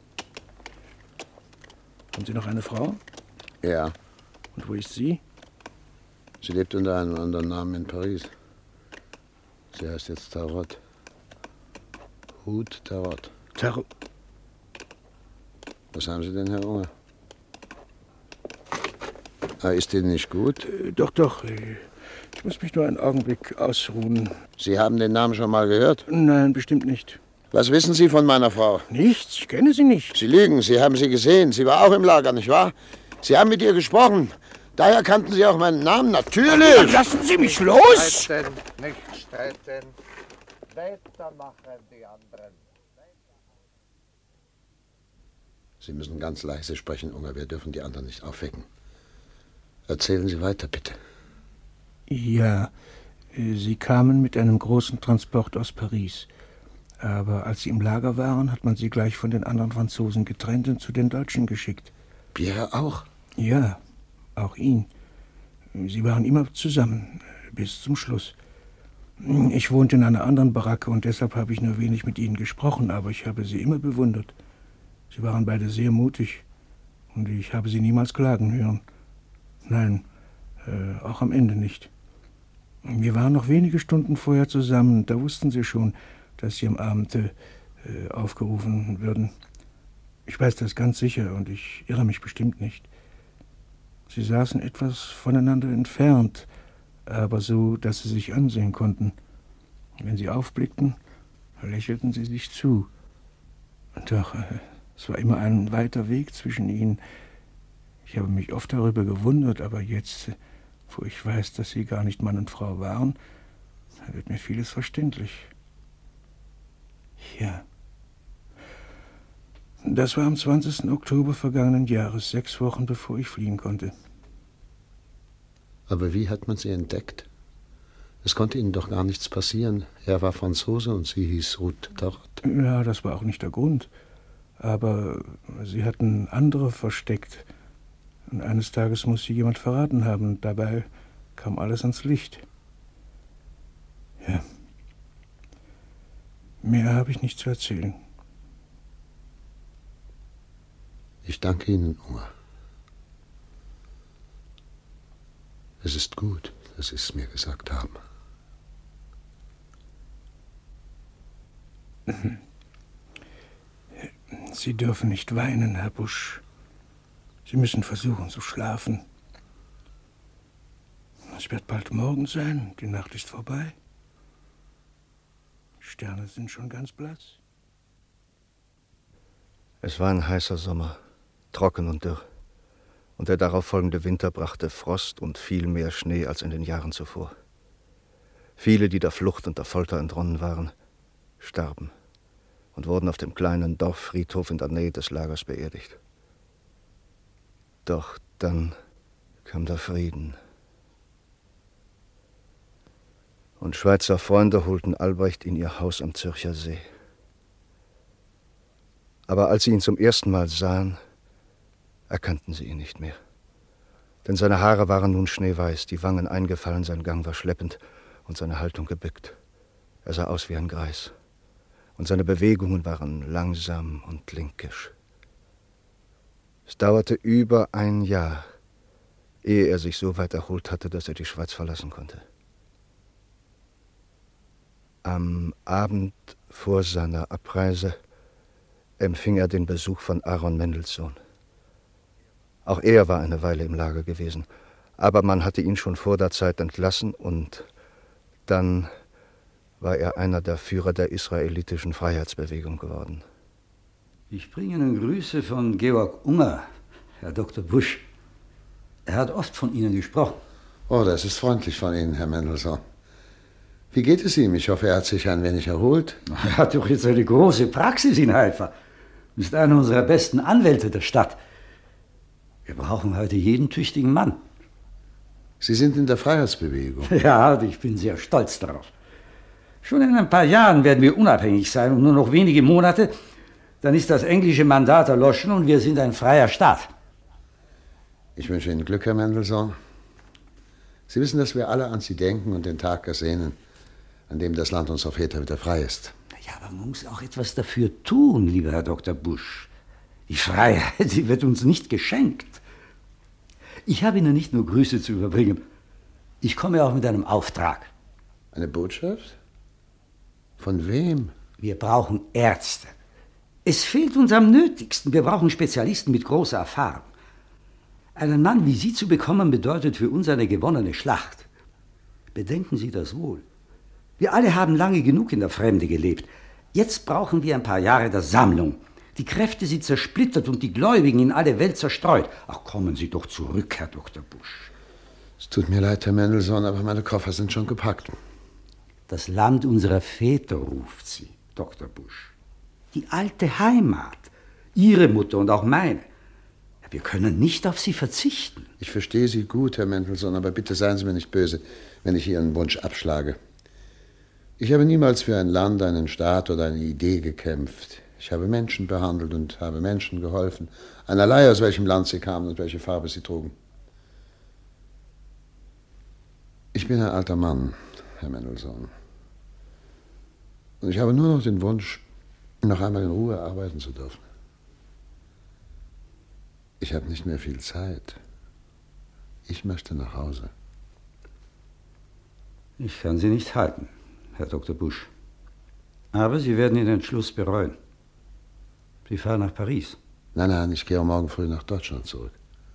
Haben Sie noch eine Frau? Ja. Und wo ist sie? Sie lebt unter einem anderen Namen in Paris. Sie heißt jetzt Tarot. Ruth Tarot. Tarot. Was haben Sie denn, Herr Unger? Ist Ihnen nicht gut? Doch. Ich muss mich nur einen Augenblick ausruhen. Sie haben den Namen schon mal gehört? Nein, bestimmt nicht. Was wissen Sie von meiner Frau? Nichts, ich kenne sie nicht. Sie lügen, Sie haben sie gesehen. Sie war auch im Lager, nicht wahr? Sie haben mit ihr gesprochen. Daher kannten Sie auch meinen Namen, natürlich. Lassen Sie mich los! Nicht streiten. Weitermachen die anderen. Sie müssen ganz leise sprechen, Unger. Wir dürfen die anderen nicht aufwecken. Erzählen Sie weiter, bitte. Ja, sie kamen mit einem großen Transport aus Paris. Aber als sie im Lager waren, hat man sie gleich von den anderen Franzosen getrennt und zu den Deutschen geschickt. Pierre auch? Ja, auch ihn. Sie waren immer zusammen, bis zum Schluss. Ich wohnte in einer anderen Baracke und deshalb habe ich nur wenig mit ihnen gesprochen, aber ich habe sie immer bewundert. Sie waren beide sehr mutig und ich habe sie niemals klagen hören. Nein, auch am Ende nicht. Wir waren noch wenige Stunden vorher zusammen, da wussten sie schon, dass sie am Abend aufgerufen würden. Ich weiß das ganz sicher und ich irre mich bestimmt nicht. Sie saßen etwas voneinander entfernt, aber so, dass sie sich ansehen konnten. Wenn sie aufblickten, lächelten sie sich zu. Doch, es war immer ein weiter Weg zwischen ihnen. Ich habe mich oft darüber gewundert, aber jetzt, wo ich weiß, dass sie gar nicht Mann und Frau waren, wird mir vieles verständlich. Ja. Das war am 20. Oktober vergangenen Jahres, 6 Wochen bevor ich fliehen konnte. Aber wie hat man sie entdeckt? Es konnte ihnen doch gar nichts passieren. Er war Franzose und sie hieß Ruth Tarot. Ja, das war auch nicht der Grund. Aber sie hatten andere versteckt. Und eines Tages muss sie jemand verraten haben. Dabei kam alles ans Licht. Ja. Mehr habe ich nicht zu erzählen. Ich danke Ihnen, Unger. Es ist gut, dass Sie es mir gesagt haben. Sie dürfen nicht weinen, Herr Busch. Sie müssen versuchen zu schlafen. Es wird bald morgen sein, die Nacht ist vorbei. Die Sterne sind schon ganz blass. Es war ein heißer Sommer, trocken und dürr. Und der darauffolgende Winter brachte Frost und viel mehr Schnee als in den Jahren zuvor. Viele, die der Flucht und der Folter entronnen waren, starben und wurden auf dem kleinen Dorffriedhof in der Nähe des Lagers beerdigt. Doch dann kam der Frieden. Und Schweizer Freunde holten Albrecht in ihr Haus am Zürcher See. Aber als sie ihn zum ersten Mal sahen, erkannten sie ihn nicht mehr. Denn seine Haare waren nun schneeweiß, die Wangen eingefallen, sein Gang war schleppend und seine Haltung gebückt. Er sah aus wie ein Greis. Und seine Bewegungen waren langsam und linkisch. Es dauerte über ein Jahr, ehe er sich so weit erholt hatte, dass er die Schweiz verlassen konnte. Am Abend vor seiner Abreise empfing er den Besuch von Aaron Mendelssohn. Auch er war eine Weile im Lager gewesen, aber man hatte ihn schon vor der Zeit entlassen und dann war er einer der Führer der israelitischen Freiheitsbewegung geworden. Ich bringe Ihnen Grüße von Georg Unger, Herr Dr. Busch. Er hat oft von Ihnen gesprochen. Oh, das ist freundlich von Ihnen, Herr Mendelssohn. Wie geht es ihm? Ich hoffe, er hat sich ein wenig erholt. Er hat doch jetzt eine große Praxis in Haifa. Ist einer unserer besten Anwälte der Stadt. Wir brauchen heute jeden tüchtigen Mann. Sie sind in der Freiheitsbewegung. Ja, und ich bin sehr stolz darauf. Schon in ein paar Jahren werden wir unabhängig sein und nur noch wenige Monate, dann ist das englische Mandat erloschen und wir sind ein freier Staat. Ich wünsche Ihnen Glück, Herr Mendelssohn. Sie wissen, dass wir alle an Sie denken und den Tag ersehnen, an dem das Land unserer Väter wieder frei ist. Ja, aber man muss auch etwas dafür tun, lieber Herr Dr. Busch. Die Freiheit, die wird uns nicht geschenkt. Ich habe Ihnen nicht nur Grüße zu überbringen. Ich komme auch mit einem Auftrag. Eine Botschaft? Von wem? Wir brauchen Ärzte. Es fehlt uns am nötigsten. Wir brauchen Spezialisten mit großer Erfahrung. Einen Mann wie Sie zu bekommen, bedeutet für uns eine gewonnene Schlacht. Bedenken Sie das wohl. Wir alle haben lange genug in der Fremde gelebt. Jetzt brauchen wir ein paar Jahre der Sammlung. Die Kräfte sind zersplittert und die Gläubigen in alle Welt zerstreut. Ach, kommen Sie doch zurück, Herr Dr. Busch. Es tut mir leid, Herr Mendelssohn, aber meine Koffer sind schon gepackt. Das Land unserer Väter ruft Sie, Dr. Busch. Die alte Heimat. Ihre Mutter und auch meine. Wir können nicht auf sie verzichten. Ich verstehe Sie gut, Herr Mendelssohn, aber bitte seien Sie mir nicht böse, wenn ich Ihren Wunsch abschlage. Ich habe niemals für ein Land, einen Staat oder eine Idee gekämpft. Ich habe Menschen behandelt und habe Menschen geholfen, einerlei aus welchem Land sie kamen und welche Farbe sie trugen. Ich bin ein alter Mann, Herr Mendelssohn. Und ich habe nur noch den Wunsch, noch einmal in Ruhe arbeiten zu dürfen. Ich habe nicht mehr viel Zeit. Ich möchte nach Hause. Ich kann Sie nicht halten, Herr Dr. Busch. Aber Sie werden Ihren Entschluss bereuen. Sie fahren nach Paris. Nein, ich gehe morgen früh nach Deutschland zurück.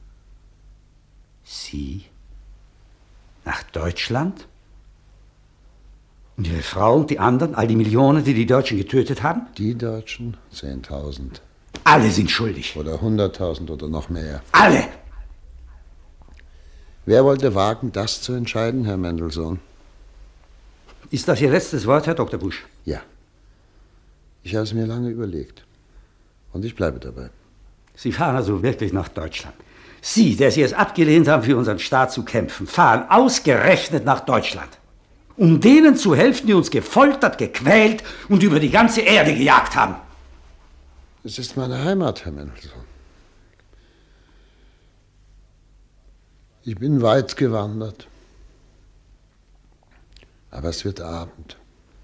Sie? Nach Deutschland? Und Ihre Frau und die anderen, all die Millionen, die die Deutschen getötet haben? Die Deutschen? 10.000. Alle sind schuldig. Oder 100.000 oder noch mehr. Alle! Wer wollte wagen, das zu entscheiden, Herr Mendelssohn? Ist das Ihr letztes Wort, Herr Dr. Busch? Ja. Ich habe es mir lange überlegt. Und ich bleibe dabei. Sie fahren also wirklich nach Deutschland. Sie, der Sie es abgelehnt haben, für unseren Staat zu kämpfen, fahren ausgerechnet nach Deutschland. Um denen zu helfen, die uns gefoltert, gequält und über die ganze Erde gejagt haben. Es ist meine Heimat, Herr Mendelssohn. Ich bin weit gewandert. Aber es wird Abend.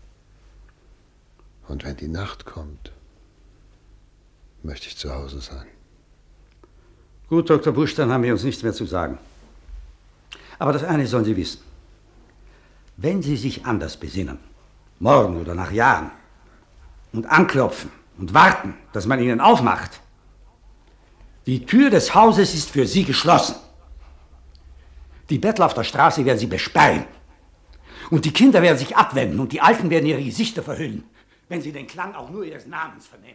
Und wenn die Nacht kommt, möchte ich zu Hause sein. Gut, Dr. Busch, dann haben wir uns nichts mehr zu sagen. Aber das eine sollen Sie wissen. Wenn Sie sich anders besinnen, morgen oder nach Jahren, und anklopfen und warten, dass man ihnen aufmacht. Die Tür des Hauses ist für sie geschlossen. Die Bettler auf der Straße werden sie besperren. Und die Kinder werden sich abwenden und die Alten werden ihre Gesichter verhüllen, wenn sie den Klang auch nur ihres Namens vernehmen.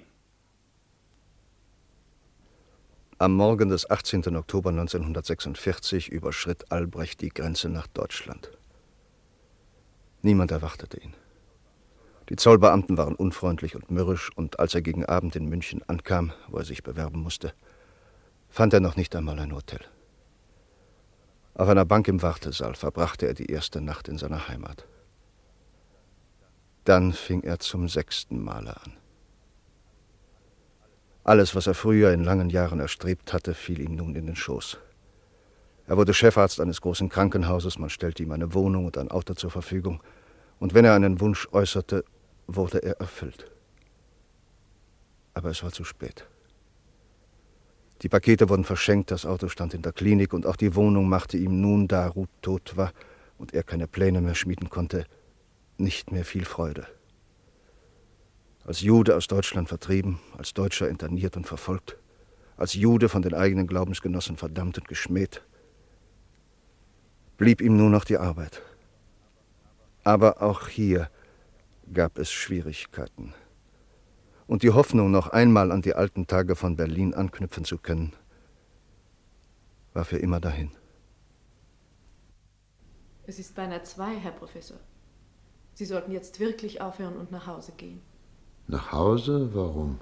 Am Morgen des 18. Oktober 1946 überschritt Albrecht die Grenze nach Deutschland. Niemand erwartete ihn. Die Zollbeamten waren unfreundlich und mürrisch, und als er gegen Abend in München ankam, wo er sich bewerben musste, fand er noch nicht einmal ein Hotel. Auf einer Bank im Wartesaal verbrachte er die erste Nacht in seiner Heimat. Dann fing er zum 6. Male an. Alles, was er früher in langen Jahren erstrebt hatte, fiel ihm nun in den Schoß. Er wurde Chefarzt eines großen Krankenhauses, man stellte ihm eine Wohnung und ein Auto zur Verfügung, und wenn er einen Wunsch äußerte, wurde er erfüllt. Aber es war zu spät. Die Pakete wurden verschenkt, das Auto stand in der Klinik, und auch die Wohnung machte ihm nun, da Ruth tot war und er keine Pläne mehr schmieden konnte, nicht mehr viel Freude. Als Jude aus Deutschland vertrieben, als Deutscher interniert und verfolgt, als Jude von den eigenen Glaubensgenossen verdammt und geschmäht, blieb ihm nur noch die Arbeit. Aber auch hier gab es Schwierigkeiten. Und die Hoffnung, noch einmal an die alten Tage von Berlin anknüpfen zu können, war für immer dahin. Es ist beinahe 2, Herr Professor. Sie sollten jetzt wirklich aufhören und nach Hause gehen. Nach Hause? Warum?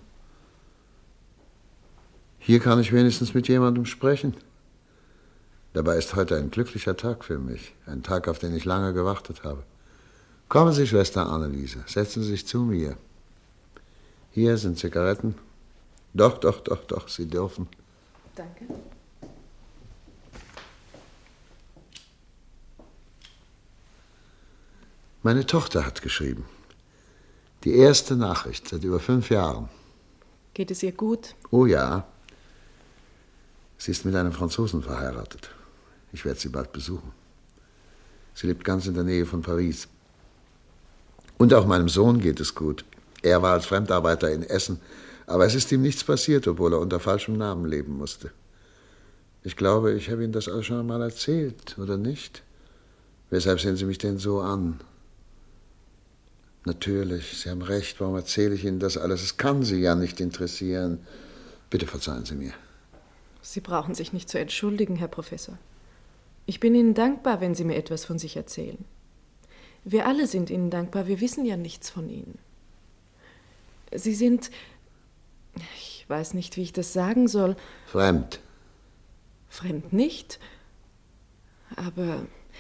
Hier kann ich wenigstens mit jemandem sprechen. Dabei ist heute ein glücklicher Tag für mich. Ein Tag, auf den ich lange gewartet habe. Kommen Sie, Schwester Anneliese, setzen Sie sich zu mir. Hier sind Zigaretten. Doch, Sie dürfen. Danke. Meine Tochter hat geschrieben. Die erste Nachricht seit über 5 Jahren. Geht es ihr gut? Oh ja. Sie ist mit einem Franzosen verheiratet. Ich werde sie bald besuchen. Sie lebt ganz in der Nähe von Paris. Und auch meinem Sohn geht es gut. Er war als Fremdarbeiter in Essen, aber es ist ihm nichts passiert, obwohl er unter falschem Namen leben musste. Ich glaube, ich habe Ihnen das auch schon einmal erzählt, oder nicht? Weshalb sehen Sie mich denn so an? Natürlich, Sie haben recht, warum erzähle ich Ihnen das alles? Es kann Sie ja nicht interessieren. Bitte verzeihen Sie mir. Sie brauchen sich nicht zu entschuldigen, Herr Professor. Ich bin Ihnen dankbar, wenn Sie mir etwas von sich erzählen. Wir alle sind Ihnen dankbar, wir wissen ja nichts von Ihnen. Sie sind, ich weiß nicht, wie ich das sagen soll. Fremd. Fremd nicht, aber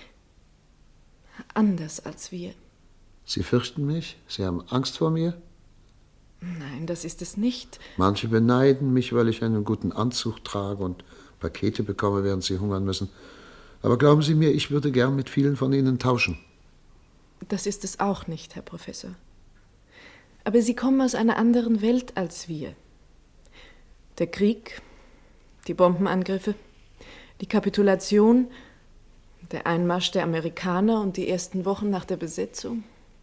anders als wir. Sie fürchten mich? Sie haben Angst vor mir? Nein, das ist es nicht. Manche beneiden mich, weil ich einen guten Anzug trage und Pakete bekomme, während sie hungern müssen. Aber glauben Sie mir, ich würde gern mit vielen von Ihnen tauschen. Das ist es auch nicht, Herr Professor. Aber Sie kommen aus einer anderen Welt als wir. Der Krieg, die Bombenangriffe, die Kapitulation, der Einmarsch der Amerikaner und die ersten Wochen nach der Besetzung.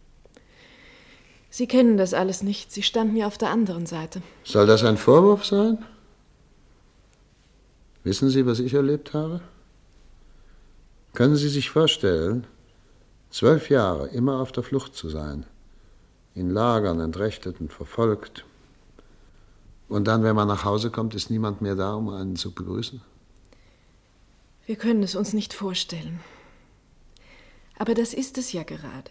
Sie kennen das alles nicht. Sie standen ja auf der anderen Seite. Soll das ein Vorwurf sein? Wissen Sie, was ich erlebt habe? Können Sie sich vorstellen, 12 Jahre immer auf der Flucht zu sein, in Lagern entrechtet und verfolgt, und dann, wenn man nach Hause kommt, ist niemand mehr da, um einen zu begrüßen? Wir können es uns nicht vorstellen. Aber das ist es ja gerade.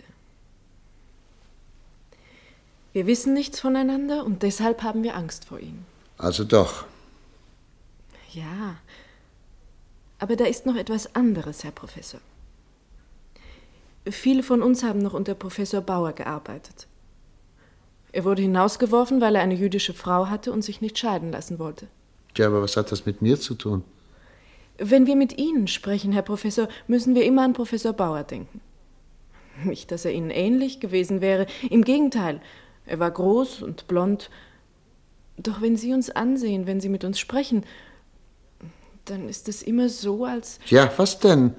Wir wissen nichts voneinander und deshalb haben wir Angst vor ihm. Also doch. Ja, aber da ist noch etwas anderes, Herr Professor. Viele von uns haben noch unter Professor Bauer gearbeitet. Er wurde hinausgeworfen, weil er eine jüdische Frau hatte und sich nicht scheiden lassen wollte. Tja, aber was hat das mit mir zu tun? Wenn wir mit Ihnen sprechen, Herr Professor, müssen wir immer an Professor Bauer denken. Nicht, dass er Ihnen ähnlich gewesen wäre. Im Gegenteil, er war groß und blond. Doch wenn Sie uns ansehen, wenn Sie mit uns sprechen, dann ist es immer so, als... Ja, was denn?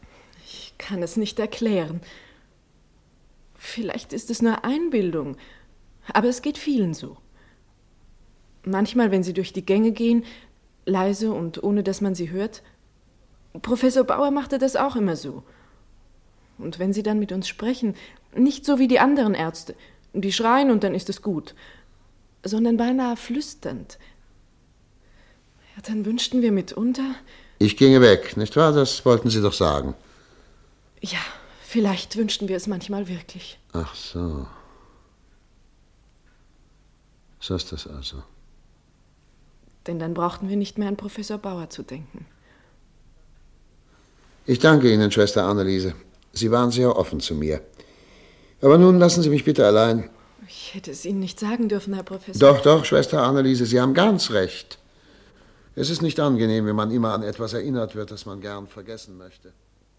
Ich kann es nicht erklären. Vielleicht ist es nur Einbildung. Aber es geht vielen so. Manchmal, wenn sie durch die Gänge gehen, leise und ohne dass man sie hört. Professor Bauer machte das auch immer so. Und wenn sie dann mit uns sprechen, nicht so wie die anderen Ärzte, die schreien und dann ist es gut, sondern beinahe flüsternd. Ja, dann wünschten wir mitunter... Ich ginge weg, nicht wahr? Das wollten Sie doch sagen. Ja, vielleicht wünschten wir es manchmal wirklich. Ach so. So ist das also. Denn dann brauchten wir nicht mehr an Professor Bauer zu denken. Ich danke Ihnen, Schwester Anneliese. Sie waren sehr offen zu mir. Aber nun lassen Sie mich bitte allein. Ich hätte es Ihnen nicht sagen dürfen, Herr Professor. Doch, doch, Schwester Anneliese, Sie haben ganz recht. Es ist nicht angenehm, wenn man immer an etwas erinnert wird, das man gern vergessen möchte.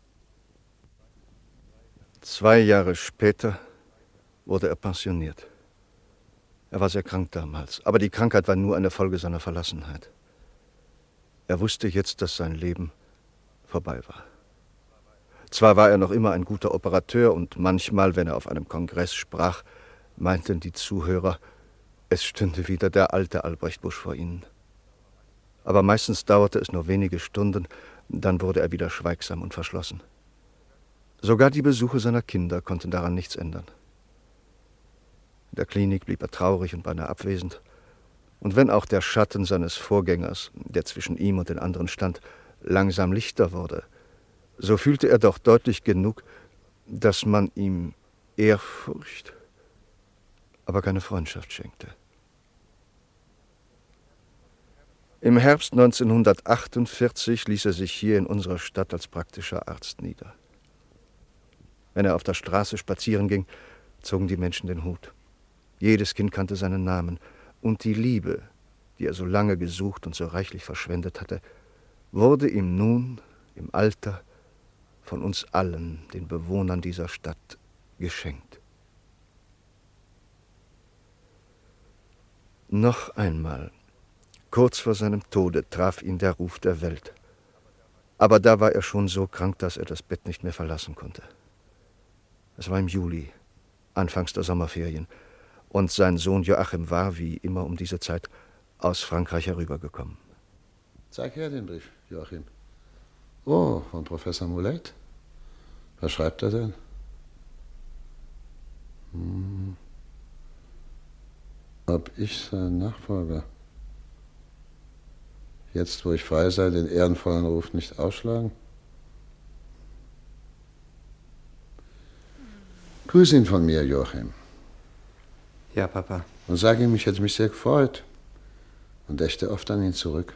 2 Jahre später wurde er pensioniert. Er war sehr krank damals, aber die Krankheit war nur eine Folge seiner Verlassenheit. Er wusste jetzt, dass sein Leben vorbei war. Zwar war er noch immer ein guter Operateur und manchmal, wenn er auf einem Kongress sprach, meinten die Zuhörer, es stünde wieder der alte Albrecht Busch vor ihnen. Aber meistens dauerte es nur wenige Stunden, dann wurde er wieder schweigsam und verschlossen. Sogar die Besuche seiner Kinder konnten daran nichts ändern. In der Klinik blieb er traurig und beinahe abwesend. Und wenn auch der Schatten seines Vorgängers, der zwischen ihm und den anderen stand, langsam lichter wurde, so fühlte er doch deutlich genug, dass man ihm Ehrfurcht, aber keine Freundschaft schenkte. Im Herbst 1948 ließ er sich hier in unserer Stadt als praktischer Arzt nieder. Wenn er auf der Straße spazieren ging, zogen die Menschen den Hut. Jedes Kind kannte seinen Namen, und die Liebe, die er so lange gesucht und so reichlich verschwendet hatte, wurde ihm nun im Alter von uns allen, den Bewohnern dieser Stadt, geschenkt. Noch einmal, kurz vor seinem Tode, traf ihn der Ruf der Welt. Aber da war er schon so krank, dass er das Bett nicht mehr verlassen konnte. Es war im Juli, anfangs der Sommerferien, und sein Sohn Joachim war, wie immer um diese Zeit, aus Frankreich herübergekommen. Zeig her den Brief, Joachim. Oh, von Professor Moulet? Was schreibt er denn? Ob ich sein Nachfolger, jetzt wo ich frei sei, den ehrenvollen Ruf nicht ausschlagen? Grüß ihn von mir, Joachim. Ja, Papa. Und sag ihm, ich hätte mich sehr gefreut und dächte oft an ihn zurück.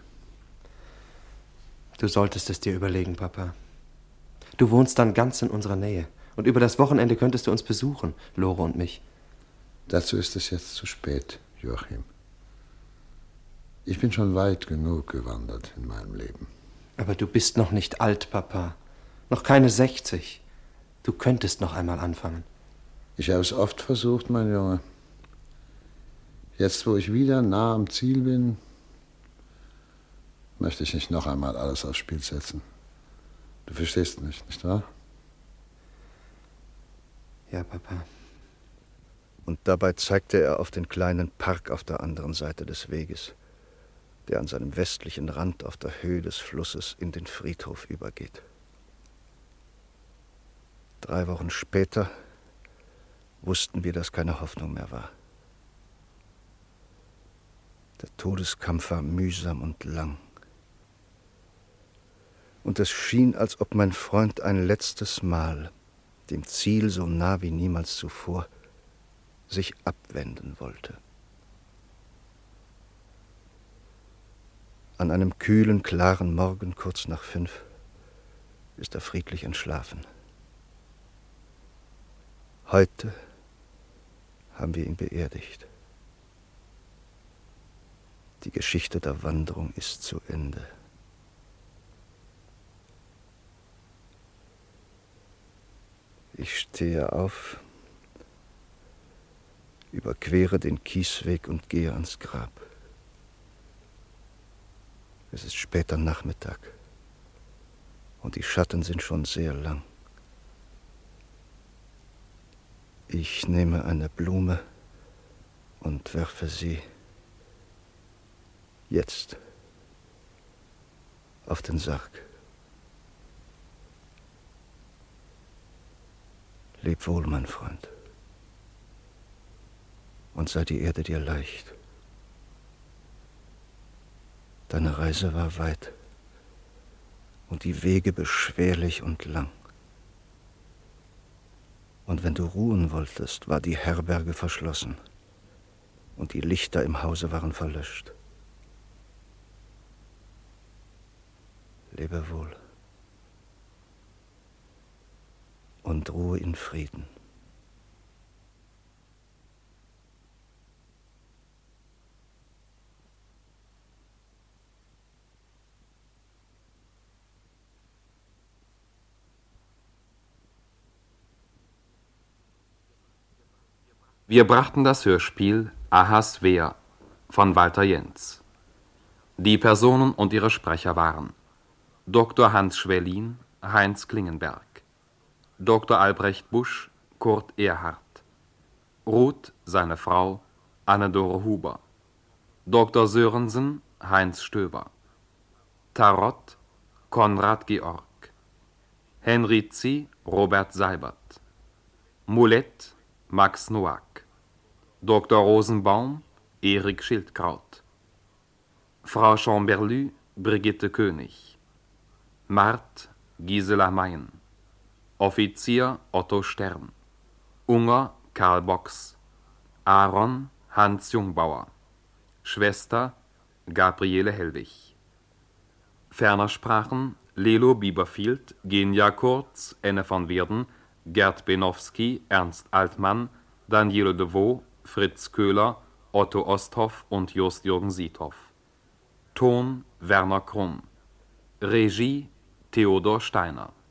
Du solltest es dir überlegen, Papa. Du wohnst dann ganz in unserer Nähe. Und über das Wochenende könntest du uns besuchen, Lore und mich. Dazu ist es jetzt zu spät, Joachim. Ich bin schon weit genug gewandert in meinem Leben. Aber du bist noch nicht alt, Papa. Noch keine 60. Du könntest noch einmal anfangen. Ich habe es oft versucht, mein Junge. Jetzt, wo ich wieder nah am Ziel bin, möchte ich nicht noch einmal alles aufs Spiel setzen. Du verstehst nicht wahr? Ja, Papa. Und dabei zeigte er auf den kleinen Park auf der anderen Seite des Weges, der an seinem westlichen Rand auf der Höhe des Flusses in den Friedhof übergeht. 3 Wochen später wussten wir, dass keine Hoffnung mehr war. Der Todeskampf war mühsam und lang. Und es schien, als ob mein Freund ein letztes Mal, dem Ziel so nah wie niemals zuvor, sich abwenden wollte. An einem kühlen, klaren Morgen, kurz nach 5, ist er friedlich entschlafen. Heute haben wir ihn beerdigt. Die Geschichte der Wanderung ist zu Ende. Ich stehe auf, überquere den Kiesweg und gehe ans Grab. Es ist später Nachmittag und die Schatten sind schon sehr lang. Ich nehme eine Blume und werfe sie jetzt auf den Sarg. Leb wohl, mein Freund, und sei die Erde dir leicht. Deine Reise war weit und die Wege beschwerlich und lang. Und wenn du ruhen wolltest, war die Herberge verschlossen und die Lichter im Hause waren verlöscht. Lebe wohl und ruhe in Frieden. Wir brachten das Hörspiel Ahasver von Walter Jentz. Die Personen und ihre Sprecher waren Dr. Hans Schwellin, Heinz Klingenberg, Dr. Albrecht Busch, Kurt Erhardt, Ruth, seine Frau, Anne-Dore Huber, Dr. Sörensen, Heinz Stöber, Tarott, Konrad Georg, Henrizi, Robert Seibert, Moulett, Max Noack, Dr. Rosenbaum, Erik Schildkraut, Frau Chamberlü, Brigitte König, Mart, Gisela Mayen, Offizier Otto Stern, Unger Karl Box, Aaron Hans Jungbauer, Schwester Gabriele Hellwig. Ferner sprachen Lelo Bieberfield, Genia Kurz, Enne von Werden, Gerd Benowski, Ernst Altmann, Daniele de Vaux, Fritz Köhler, Otto Osthoff und Jost-Jürgen Siethoff. Ton Werner Krumm. Regie Theodor Steiner.